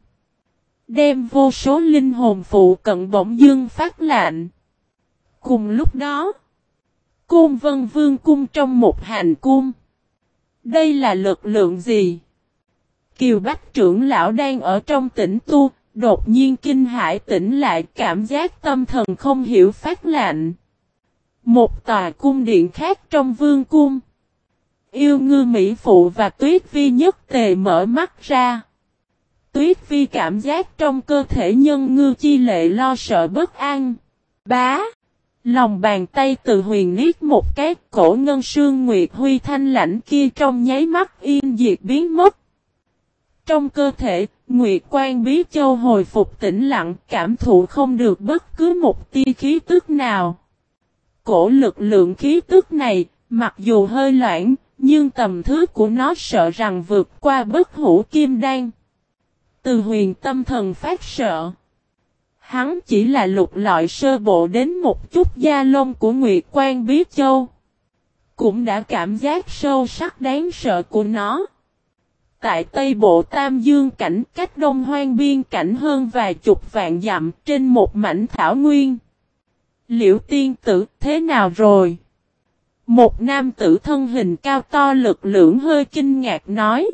Đem vô số linh hồn phụ cận bỗng dưng phát lạnh. Cùng lúc đó, Côn Vân Vương cung trong một hành cung. Đây là lực lượng gì? Kiều Bách trưởng lão đang ở trong tĩnh tu, đột nhiên kinh hãi tỉnh lại, cảm giác tâm thần không hiểu phát lạnh. Một tòa cung điện khác trong vương cung. Yêu Ngư Mỹ Phụ và Tuyết Vi nhất tề mở mắt ra. Tuyết Vi cảm giác trong cơ thể nhân ngư chi lệ lo sợ bất an. Bá! Lòng bàn tay Từ Huyền niết một cái, cổ ngân sương nguyệt huy thanh lãnh kia trong nháy mắt yên diệt biến mất. Trong cơ thể, Nguyệt Quan Bí Châu hồi phục tĩnh lặng, cảm thụ không được bất cứ một tia khí tức nào. Cổ lực lượng khí tức này, mặc dù hơi loãng, nhưng tầm thứ của nó sợ rằng vượt qua bất hủ kim đan. Từ Huyền tâm thần phát sợ. Hắn chỉ là lục lọi sơ bộ đến một chút da lông của Nguyệt Quan Bí Châu. Cũng đã cảm giác sâu sắc đáng sợ của nó. Tại Tây Bộ Tam Dương cảnh cách Đông Hoang biên cảnh hơn vài chục vạn dặm trên một mảnh thảo nguyên. Liễu tiên tử thế nào rồi? Một nam tử thân hình cao to lực lưỡng hơi kinh ngạc nói.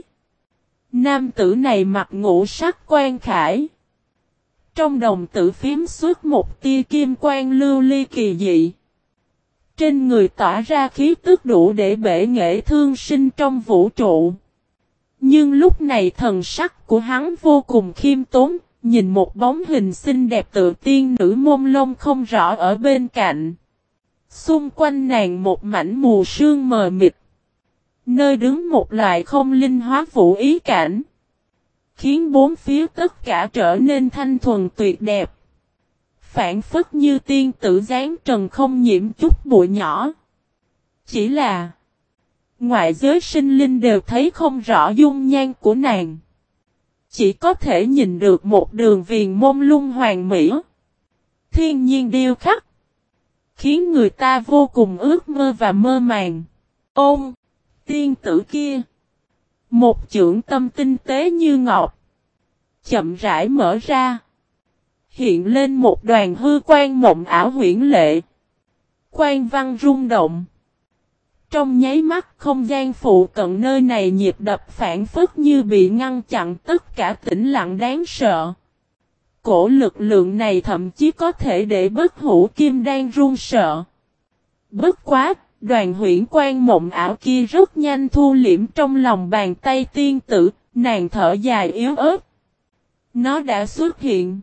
Nam tử này mặc ngũ sắc quan khải. Trong đồng tử phím suốt một tia kim quang lưu ly kỳ dị. Trên người tỏa ra khí tức đủ để bể nghệ thương sinh trong vũ trụ. Nhưng lúc này thần sắc của hắn vô cùng khiêm tốn, nhìn một bóng hình xinh đẹp tự tiên nữ môn lông không rõ ở bên cạnh. Xung quanh nàng một mảnh mù sương mờ mịt. Nơi đứng một loại không linh hóa vũ ý cảnh. Khiến bốn phía tất cả trở nên thanh thuần tuyệt đẹp. Phản phất như tiên tử dáng trần không nhiễm chút bụi nhỏ. Chỉ là ngoại giới sinh linh đều thấy không rõ dung nhan của nàng. Chỉ có thể nhìn được một đường viền mông lung hoàng mỹ. Thiên nhiên điêu khắc. Khiến người ta vô cùng ước mơ và mơ màng. Ôm! Tiên tử kia. Một chưởng tâm tinh tế như ngọc. Chậm rãi mở ra. Hiện lên một đoàn hư quan mộng ảo huyễn lệ. Quan văn rung động. Trong nháy mắt không gian phụ cận nơi này nhịp đập phản phất như bị ngăn chặn, tất cả tĩnh lặng đáng sợ. Cổ lực lượng này thậm chí có thể để bất hủ kim đan run sợ. Bất quá, đoàn huyễn quan mộng ảo kia rất nhanh thu liễm trong lòng bàn tay tiên tử, nàng thở dài yếu ớt. Nó đã xuất hiện.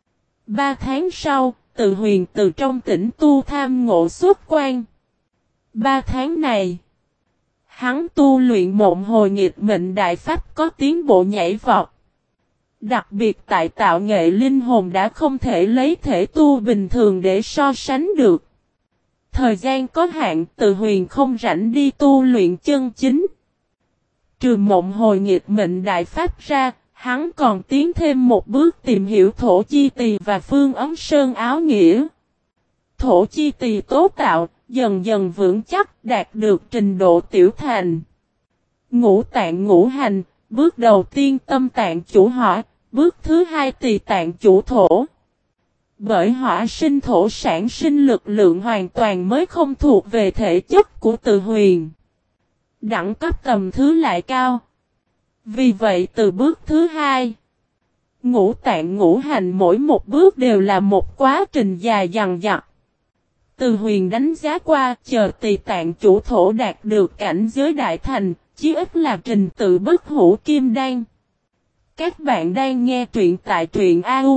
Ba tháng sau, Từ Huyền từ trong tỉnh tu tham ngộ xuất quan. Ba tháng này, hắn tu luyện mộng hồi nghịch mệnh đại pháp có tiến bộ nhảy vọt. Đặc biệt tại tạo nghệ linh hồn đã không thể lấy thể tu bình thường để so sánh được. Thời gian có hạn, Từ Huyền không rảnh đi tu luyện chân chính. Trừ mộng hồi nghịch mệnh đại pháp ra, hắn còn tiến thêm một bước tìm hiểu thổ chi tỳ và phương ấn sơn áo nghĩa. Thổ chi tỳ tố tạo, dần dần vững chắc, đạt được trình độ tiểu thành. Ngũ tạng ngũ hành, bước đầu tiên tâm tạng chủ hỏa, bước thứ hai tỳ tạng chủ thổ. Bởi hỏa sinh thổ sản sinh lực lượng hoàn toàn mới không thuộc về thể chất của Từ Huyền. Đẳng cấp tầm thứ lại cao. Vì vậy từ bước thứ hai, ngũ tạng ngũ hành mỗi một bước đều là một quá trình dài dằng dặc. Từ Huyền đánh giá qua, chờ tỳ tạng chủ thổ đạt được cảnh giới đại thành, chí ít là trình tự bất hủ kim đan. Các bạn đang nghe truyện tại truyện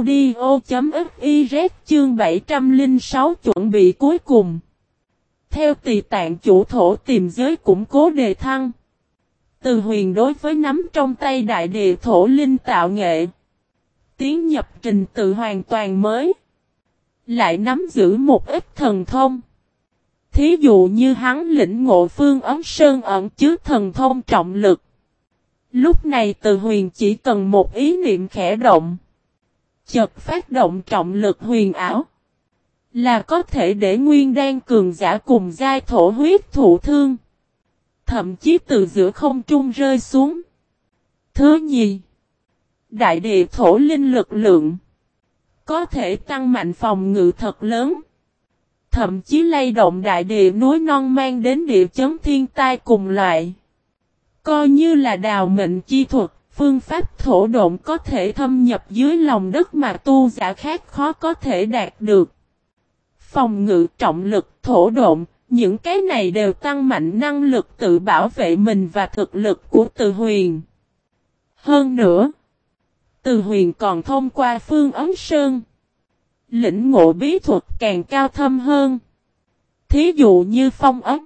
audio.fiz chương bảy trăm lẻ sáu chuẩn bị cuối cùng. Theo tỳ tạng chủ thổ tìm giới củng cố đề thăng. Từ Huyền đối với nắm trong tay đại địa thổ linh tạo nghệ. Tiến nhập trình tự hoàn toàn mới. Lại nắm giữ một ít thần thông. Thí dụ như hắn lĩnh ngộ phương ấn sơn ẩn chứa thần thông trọng lực. Lúc này Từ Huyền chỉ cần một ý niệm khẽ động. Chợt phát động trọng lực huyền ảo. Là có thể để nguyên đan cường giả cùng giai thổ huyết thụ thương. Thậm chí từ giữa không trung rơi xuống. Thứ nhì. Đại địa thổ linh lực lượng. Có thể tăng mạnh phòng ngự thật lớn. Thậm chí lay động đại địa núi non mang đến địa chấn thiên tai cùng loại. Coi như là đào mệnh chi thuật, phương pháp thổ độn có thể thâm nhập dưới lòng đất mà tu giả khác khó có thể đạt được. Phòng ngự trọng lực thổ độn, những cái này đều tăng mạnh năng lực tự bảo vệ mình và thực lực của Từ Huyền. Hơn nữa, Từ Huyền còn thông qua phương ấn sơn. Lĩnh ngộ bí thuật càng cao thâm hơn. Thí dụ như phong ấn,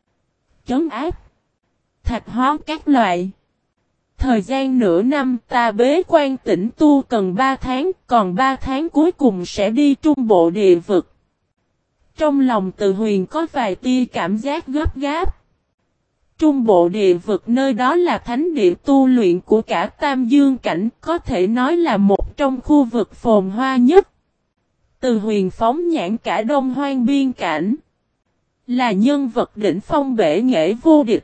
trấn áp, thạch hóa các loại. Thời gian nửa năm ta bế quan tĩnh tu cần ba tháng, còn ba tháng cuối cùng sẽ đi trung bộ địa vực. Trong lòng Từ Huyền có vài tia cảm giác gấp gáp. Trung bộ địa vực nơi đó là thánh địa tu luyện của cả Tam Dương cảnh, có thể nói là một trong khu vực phồn hoa nhất. Từ Huyền phóng nhãn cả Đông Hoang biên cảnh. Là nhân vật đỉnh phong bể nghệ vô địch.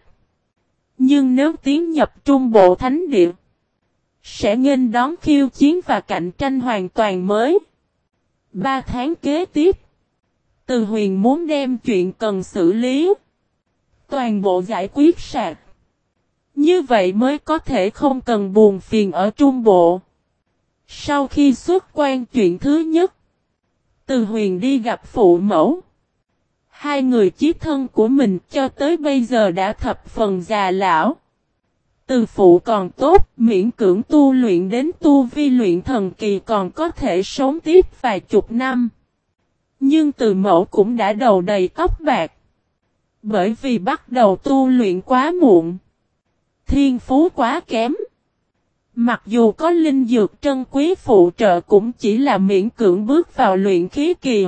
Nhưng nếu tiến nhập trung bộ thánh địa, sẽ nghênh đón khiêu chiến và cạnh tranh hoàn toàn mới. Ba tháng kế tiếp, Từ Huyền muốn đem chuyện cần xử lý toàn bộ giải quyết sạch. Như vậy mới có thể không cần buồn phiền ở trung bộ. Sau khi xuất quan chuyện thứ nhất, Từ Huyền đi gặp phụ mẫu. Hai người chí thân của mình cho tới bây giờ đã thập phần già lão. Từ phụ còn tốt, miễn cưỡng tu luyện đến tu vi luyện thần kỳ còn có thể sống tiếp vài chục năm. Nhưng từ mẫu cũng đã đầu đầy tóc bạc. Bởi vì bắt đầu tu luyện quá muộn. Thiên phú quá kém. Mặc dù có linh dược trân quý phụ trợ cũng chỉ là miễn cưỡng bước vào luyện khí kỳ.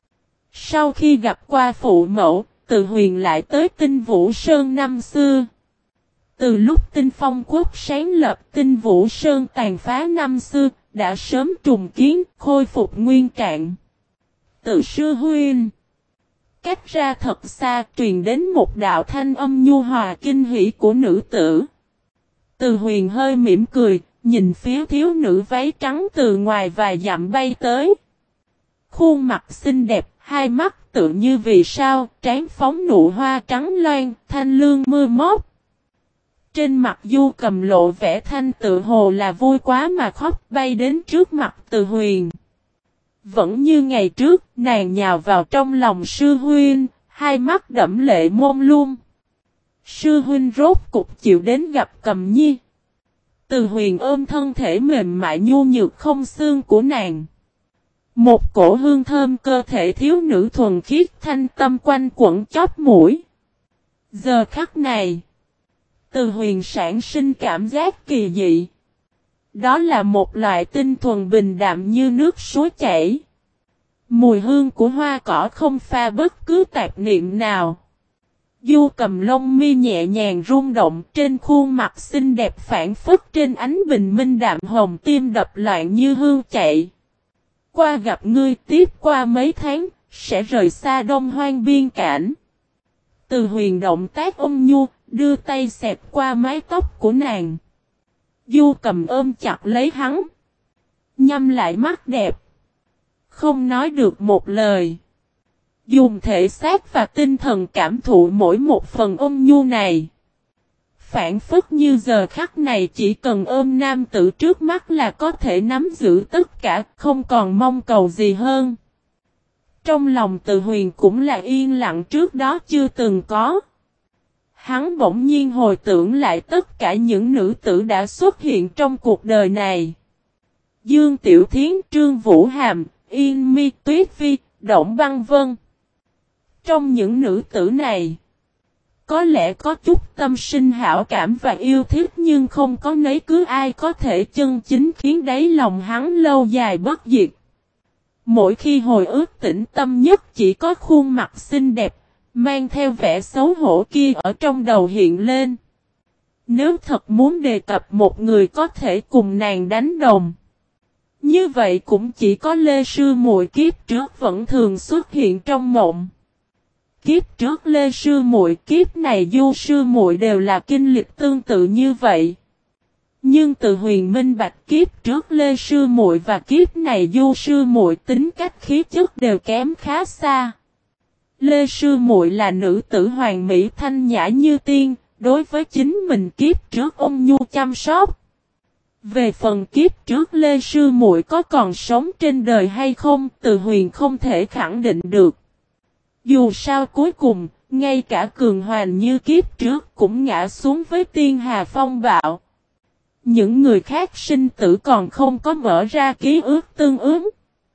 Sau khi gặp qua phụ mẫu, Từ Huyền lại tới Tinh Vũ Sơn năm xưa. Từ lúc Tinh Phong Quốc sáng lập Tinh Vũ Sơn tàn phá năm xưa, đã sớm trùng kiến, khôi phục nguyên trạng. Từ sư huynh, cách ra thật xa truyền đến một đạo thanh âm nhu hòa kinh hỉ của nữ tử. Từ Huyền hơi mỉm cười, nhìn phía thiếu nữ váy trắng từ ngoài vài dặm bay tới. Khuôn mặt xinh đẹp, hai mắt tự như vì sao, trán phóng nụ hoa trắng loan, thanh lương mưa móc. Trên mặt Du Cầm lộ vẻ thanh tự hồ là vui quá mà khóc, bay đến trước mặt Từ Huyền. Vẫn như ngày trước, nàng nhào vào trong lòng sư huynh, hai mắt đẫm lệ mông lung. Sư huynh rốt cục chịu đến gặp Cầm Nhi. Từ Huyền ôm thân thể mềm mại nhu nhược không xương của nàng. Một cổ hương thơm cơ thể thiếu nữ thuần khiết thanh tâm quanh quẩn chóp mũi. Giờ khắc này, Từ Huyền sản sinh cảm giác kỳ dị. Đó là một loại tinh thuần bình đạm như nước suối chảy. Mùi hương của hoa cỏ không pha bất cứ tạp niệm nào. Du Cầm lông mi nhẹ nhàng rung động, trên khuôn mặt xinh đẹp phản phất trên ánh bình minh đạm hồng, tim đập loạn như hương chạy. Qua gặp ngươi, tiếp qua mấy tháng, sẽ rời xa Đông Hoang biên cảnh. Từ Huyền động tác ôn nhu, đưa tay xẹt qua mái tóc của nàng. Du Cầm ôm chặt lấy hắn, nhắm lại mắt đẹp, không nói được một lời. Dùng thể xác và tinh thần cảm thụ mỗi một phần ôn nhu này. Phản phất như giờ khắc này chỉ cần ôm nam tử trước mắt là có thể nắm giữ tất cả, không còn mong cầu gì hơn. Trong lòng Từ Huyền cũng là yên lặng trước đó chưa từng có. Hắn bỗng nhiên hồi tưởng lại tất cả những nữ tử đã xuất hiện trong cuộc đời này. Dương Tiểu Thiến, Trương Vũ Hàm, Yên Mi, Tuyết Vi, Động Băng Vân. Trong những nữ tử này, có lẽ có chút tâm sinh hảo cảm và yêu thích, nhưng không có nấy cứ ai có thể chân chính khiến đáy lòng hắn lâu dài bất diệt. Mỗi khi hồi ức tĩnh tâm nhất chỉ có khuôn mặt xinh đẹp, mang theo vẻ xấu hổ kia ở trong đầu hiện lên. Nếu thật muốn đề cập một người có thể cùng nàng đánh đồng, như vậy cũng chỉ có Lê Sư Muội. Kiếp trước vẫn thường xuất hiện trong mộng. Kiếp trước Lê Sư Muội, kiếp này Du Sư Muội đều là kinh lịch tương tự như vậy. Nhưng Từ Huyền minh bạch kiếp trước Lê Sư Muội và kiếp này Du Sư Muội tính cách khí chất đều kém khá xa. Lê Sư Muội là nữ tử hoàn mỹ thanh nhã như tiên, đối với chính mình kiếp trước ôn nhu chăm sóc. Về phần kiếp trước Lê Sư Muội có còn sống trên đời hay không, Từ Huyền không thể khẳng định được. Dù sao cuối cùng, ngay cả cường hoành như kiếp trước cũng ngã xuống với tiên hà phong bạo. Những người khác sinh tử còn không có mở ra ký ức tương ứng.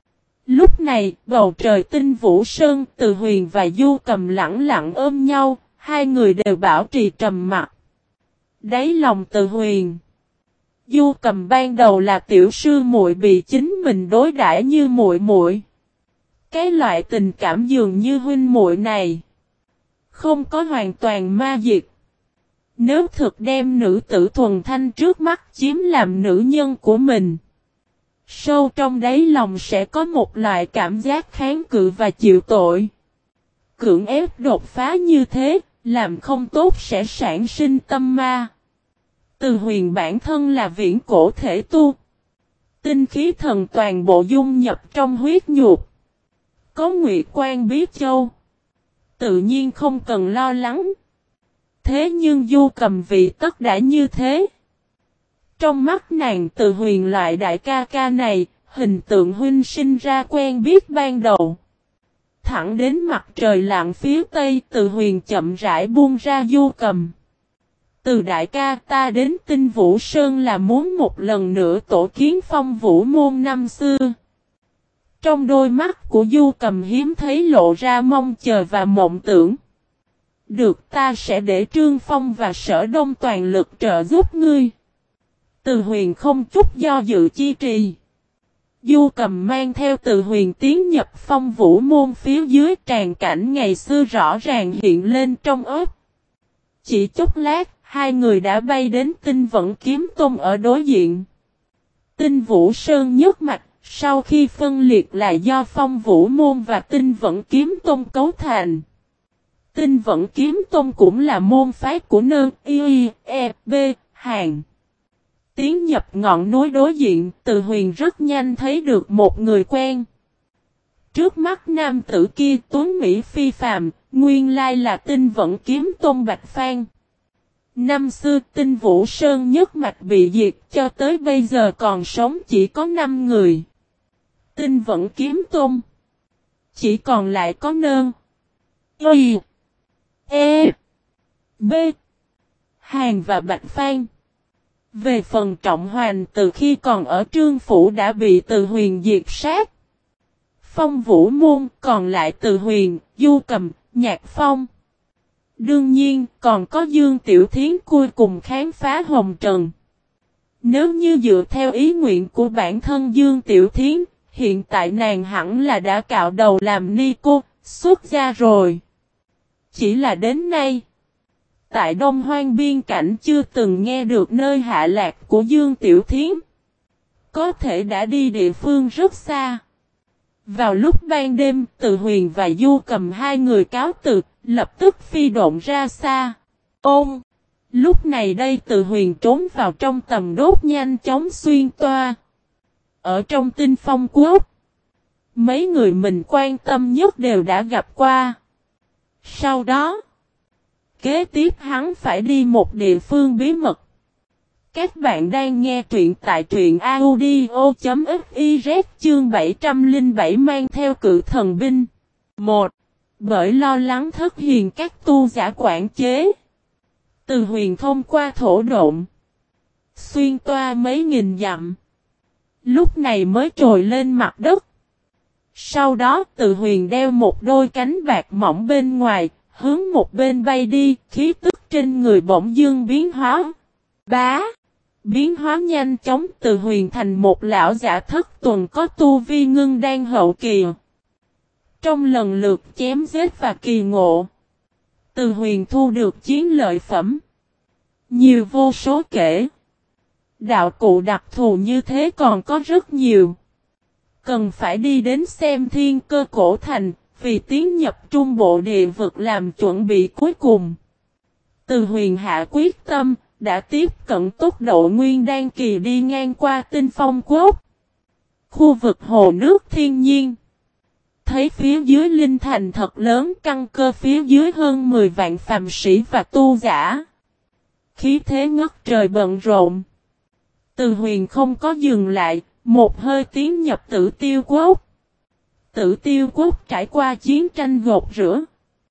Lúc này, bầu trời tinh vũ sơn, Từ Huyền và Du Cầm lặng lặng ôm nhau, hai người đều bảo trì trầm mặc. Đáy lòng Từ Huyền, Du Cầm ban đầu là tiểu sư muội bị chính mình đối đãi như muội muội. Cái loại tình cảm dường như huynh muội này không có hoàn toàn ma diệt. Nếu thực đem nữ tử thuần thanh trước mắt chiếm làm nữ nhân của mình, sâu trong đáy lòng sẽ có một loại cảm giác kháng cự và chịu tội. Cưỡng ép đột phá như thế, làm không tốt sẽ sản sinh tâm ma. Từ Huyền bản thân là viễn cổ thể tu. Tinh khí thần toàn bộ dung nhập trong huyết nhục. Có Nguyệt Quan Bí Châu, tự nhiên không cần lo lắng. Thế nhưng Du Cầm vị tất đã như thế. Trong mắt nàng Từ Huyền loại đại ca ca này, hình tượng huynh sinh ra quen biết ban đầu. Thẳng đến mặt trời lặn phía tây, Từ Huyền chậm rãi buông ra Du Cầm. Từ đại ca, ta đến Tinh Vũ Sơn là muốn một lần nữa tổ kiến Phong Vũ môn năm xưa. Trong đôi mắt của Du Cầm hiếm thấy lộ ra mong chờ và mộng tưởng. Được, ta sẽ để Trương Phong và Sở Đông toàn lực trợ giúp ngươi. Từ Huyền không chút do dự chi trì. Du Cầm mang theo Từ Huyền tiến nhập Phong Vũ môn, phía dưới tràn cảnh ngày xưa rõ ràng hiện lên trong óc. Chỉ chốc lát, hai người đã bay đến Tinh Vận Kiếm Tông ở đối diện. Tinh Vũ Sơn nhất mạch, sau khi phân liệt là do Phong Vũ môn và Tinh Vận Kiếm Tông cấu thành. Tinh Vận Kiếm Tông cũng là môn phái của Nơ, Y, E, B, Hàn. Tiến nhập ngọn núi đối diện, Từ Huyền rất nhanh thấy được một người quen. Trước mắt nam tử kia tuấn mỹ phi phàm, nguyên lai là Tinh Vận Kiếm Tông Bạch Phan. Năm xưa Tinh Vũ Sơn nhất mạch bị diệt, cho tới bây giờ còn sống chỉ có năm người. Tinh Vận Kiếm Tông chỉ còn lại có Nơ, Y, E, B, Hàn và Bạch Phan. Về phần Trọng Hoành, từ khi còn ở Trương Phủ đã bị Từ Huyền diệt sát. Phong Vũ môn còn lại Từ Huyền, Du Cầm, Nhạc Phong. Đương nhiên còn có Dương Tiểu Thiến cuối cùng khám phá hồng trần. Nếu như dựa theo ý nguyện của bản thân Dương Tiểu Thiến, hiện tại nàng hẳn là đã cạo đầu làm ni cô, xuất gia rồi. Chỉ là đến nay, tại Đông Hoang biên cảnh chưa từng nghe được nơi hạ lạc của Dương Tiểu Thiến. Có thể đã đi địa phương rất xa. Vào lúc ban đêm, Từ Huyền và Du Cầm hai người cáo từ, lập tức phi độn ra xa. Ôm! Lúc này đây Từ Huyền trốn vào trong tầm đốt nhanh chóng xuyên toa. Ở trong Tinh Phong Quốc, mấy người mình quan tâm nhất đều đã gặp qua. Sau đó, kế tiếp hắn phải đi một địa phương bí mật. Các bạn đang nghe truyện tại truyện audio.fiz chương bảy trăm lẻ bảy mang theo cự thần binh. một. Bởi lo lắng thất hiền các tu giả quản chế, Từ Huyền thông qua thổ độn, xuyên toa mấy nghìn dặm, lúc này mới trồi lên mặt đất. Sau đó Từ Huyền đeo một đôi cánh bạc mỏng bên ngoài, hướng một bên bay đi, khí tức trên người bỗng dưng biến hóa. Bá! Biến hóa nhanh chóng, Từ Huyền thành một lão giả thất tuần có tu vi ngưng đan hậu kỳ. Trong lần lượt chém giết và kỳ ngộ, Từ Huyền thu được chiến lợi phẩm nhiều vô số kể. Đạo cụ đặc thù như thế còn có rất nhiều. Cần phải đi đến xem Thiên Cơ Cổ Thành, vì tiến nhập trung bộ địa vực làm chuẩn bị cuối cùng. Từ Huyền hạ quyết tâm, đã tiếp cận tốc độ nguyên đan kỳ đi ngang qua Tinh Phong Quốc. Khu vực hồ nước thiên nhiên. Thấy phía dưới linh thành thật lớn, căn cơ phía dưới hơn mười vạn phàm sĩ và tu giả. Khí thế ngất trời bận rộn. Từ Huyền không có dừng lại, một hơi tiến nhập Tử Tiêu Quốc. Tử Tiêu Quốc trải qua chiến tranh gột rửa.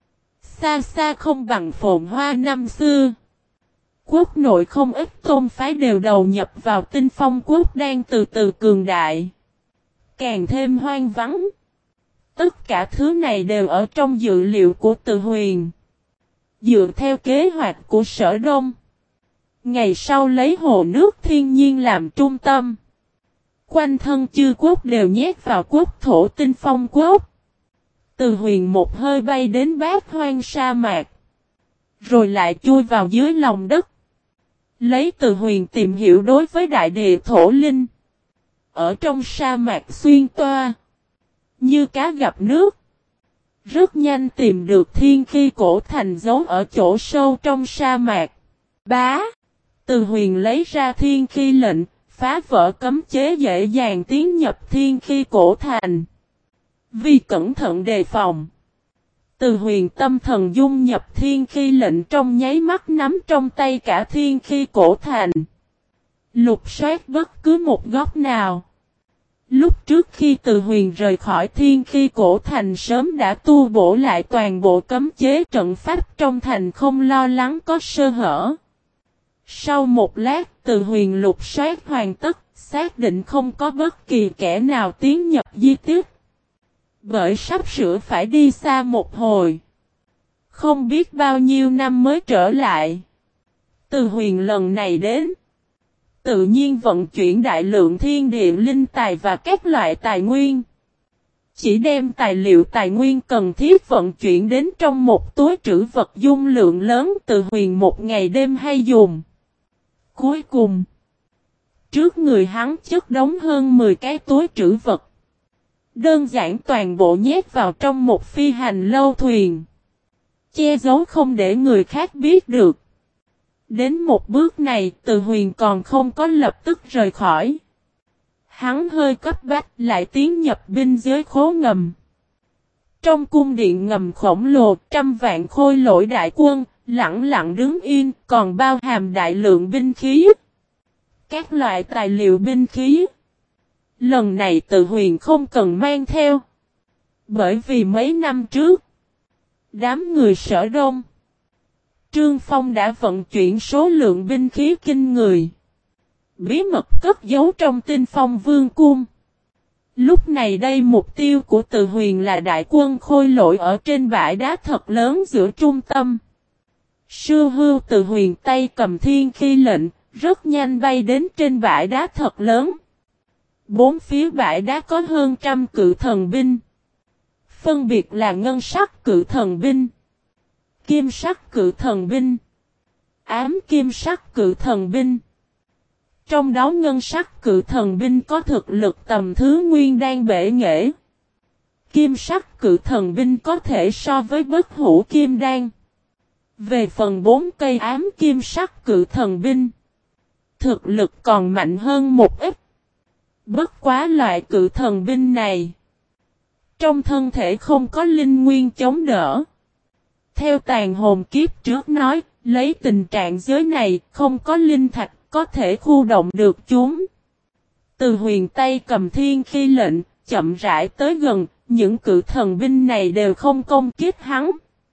Xa xa không bằng phồn hoa năm xưa. Quốc nội không ít tôn phái đều đầu nhập vào Tinh Phong Quốc đang từ từ cường đại. Càng thêm hoang vắng. Tất cả thứ này đều ở trong dự liệu của Từ Huyền. Dựa theo kế hoạch của Sở Đông, ngày sau lấy hồ nước thiên nhiên làm trung tâm. Quanh thân chư quốc đều nhét vào quốc thổ Tinh Phong Quốc. Từ Huyền một hơi bay đến bát hoang sa mạc. Rồi lại chui vào dưới lòng đất. Lấy Từ Huyền tìm hiểu đối với đại địa thổ linh. Ở trong sa mạc xuyên toa, như cá gặp nước. Rất nhanh tìm được Thiên Khí Cổ Thành giấu ở chỗ sâu trong sa mạc. Bá! Từ Huyền lấy ra Thiên Khí lệnh, phá vỡ cấm chế dễ dàng tiến nhập Thiên Khí Cổ Thành. Vì cẩn thận đề phòng, Từ Huyền tâm thần dung nhập Thiên Khí lệnh trong nháy mắt nắm trong tay cả Thiên Khí Cổ Thành. Lục soát bất cứ một góc nào. Lúc trước khi Từ Huyền rời khỏi Thiên Khí Cổ Thành sớm đã tu bổ lại toàn bộ cấm chế trận pháp trong thành, không lo lắng có sơ hở. Sau một lát Từ Huyền lục soát hoàn tất, xác định không có bất kỳ kẻ nào tiến nhập di tích. Bởi sắp sửa phải đi xa một hồi, không biết bao nhiêu năm mới trở lại. Từ Huyền lần này đến, tự nhiên vận chuyển đại lượng thiên địa linh tài và các loại tài nguyên. Chỉ đem tài liệu tài nguyên cần thiết vận chuyển đến trong một túi trữ vật dung lượng lớn, Từ Huyền một ngày đêm hay dùng. Cuối cùng, trước người hắn chất đống hơn mười cái túi trữ vật. Đơn giản toàn bộ nhét vào trong một phi hành lâu thuyền. Che giấu không để người khác biết được. Đến một bước này, Từ Huyền còn không có lập tức rời khỏi. Hắn hơi cấp bách lại tiến nhập binh giới khố ngầm. Trong cung điện ngầm khổng lồ, trăm vạn khôi lỗi đại quân, lặng lặng đứng yên, còn bao hàm đại lượng binh khí. Các loại tài liệu binh khí. Lần này Từ Huyền không cần mang theo. Bởi vì mấy năm trước, đám người Sở Đông, Trương Phong đã vận chuyển số lượng binh khí kinh người. Bí mật cất giấu trong Tinh Phong Vương Cung. Lúc này đây mục tiêu của Từ Huyền là đại quân khôi lỗi ở trên bãi đá thật lớn giữa trung tâm. Sư hưu Từ Huyền tay cầm thiên khí lệnh, rất nhanh bay đến trên bãi đá thật lớn. Bốn phía bãi đá có hơn trăm cự thần binh. Phân biệt là ngân sắc cự thần binh, kim sắc cự thần binh, ám kim sắc cự thần binh. Trong đó ngân sắc cự thần binh có thực lực tầm thứ nguyên đan bể nghệ. Kim sắc cự thần binh có thể so với bất hủ kim đan. Về phần bốn cây ám kim sắc cự thần binh, thực lực còn mạnh hơn một ít. Bất quá loại cự thần binh này, trong thân thể không có linh nguyên chống đỡ. Theo tàn hồn kiếp trước nói, lấy tình trạng giới này không có linh thạch có thể khu động được chúng. Từ huyền Tây cầm thiên khi lệnh, chậm rãi tới gần, những cự thần binh này đều không công kích hắn.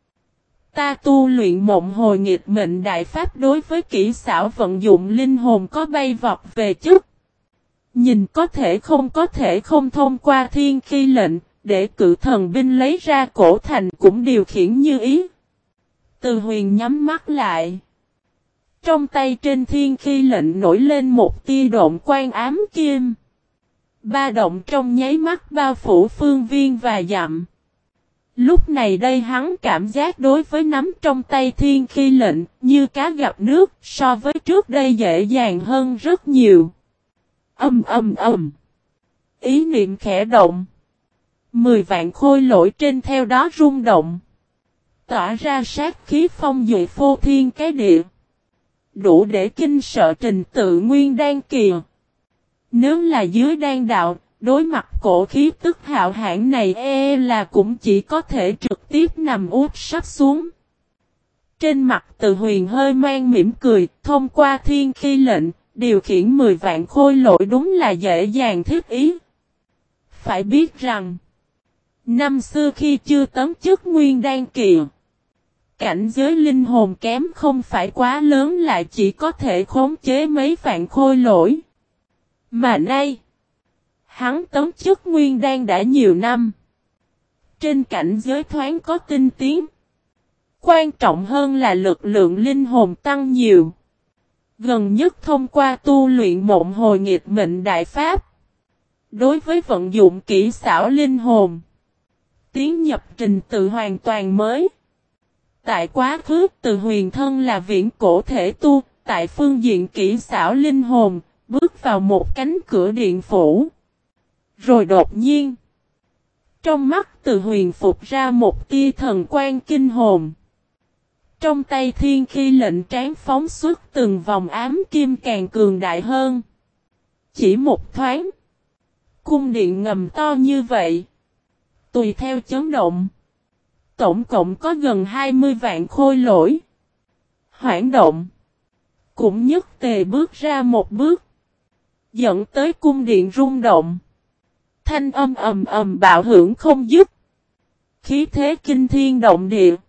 Ta tu luyện mộng hồi nghịch mệnh đại pháp đối với kỹ xảo vận dụng linh hồn có bay vọt về trước. Nhìn có thể không có thể không thông qua thiên khi lệnh, để cự thần binh lấy ra cổ thành cũng điều khiển như ý. Từ huyền nhắm mắt lại. Trong tay trên thiên khi lệnh nổi lên một tia độn quang ám kim. Ba động trong nháy mắt bao phủ phương viên và dặm. Lúc này đây hắn cảm giác đối với nắm trong tay thiên khi lệnh như cá gặp nước so với trước đây dễ dàng hơn rất nhiều. Âm âm âm. Ý niệm khẽ động. Mười vạn khôi lỗi trên theo đó rung động. Tỏa ra sát khí phong dụ phô thiên cái địa. Đủ để kinh sợ trình tự nguyên đan kỳ. Nếu là dưới đan đạo, đối mặt cổ khí tức hạo hãn này e là cũng chỉ có thể trực tiếp nằm úp sắp xuống. Trên mặt Từ Huyền hơi mang mỉm cười, thông qua thiên khi lệnh, điều khiển mười vạn khôi lỗi đúng là dễ dàng thiết ý. Phải biết rằng, năm xưa khi chưa tấn chức nguyên đan kỳ, cảnh giới linh hồn kém không phải quá lớn lại chỉ có thể khống chế mấy vạn khôi lỗi. Mà nay, hắn tấn chức nguyên đan đã nhiều năm. Trên cảnh giới thoáng có tinh tiến. Quan trọng hơn là lực lượng linh hồn tăng nhiều. Gần nhất thông qua tu luyện mộng hồi nghịch mệnh đại pháp. Đối với vận dụng kỹ xảo linh hồn, tiến nhập trình tự hoàn toàn mới. Tại quá khứ Từ Huyền thân là viễn cổ thể tu, tại phương diện kỹ xảo linh hồn, bước vào một cánh cửa điện phủ. Rồi đột nhiên, trong mắt Từ Huyền phục ra một tia thần quang kinh hồn. Trong tay thiên khi lệnh tráng phóng xuất từng vòng ám kim càng cường đại hơn. Chỉ một thoáng, cung điện ngầm to như vậy, tùy theo chấn động, tổng cộng có gần hai mươi vạn khôi lỗi. Hoảng động, cũng nhất tề bước ra một bước, dẫn tới cung điện rung động. Thanh âm ầm ầm bạo hưởng không dứt. Khí thế kinh thiên động địa.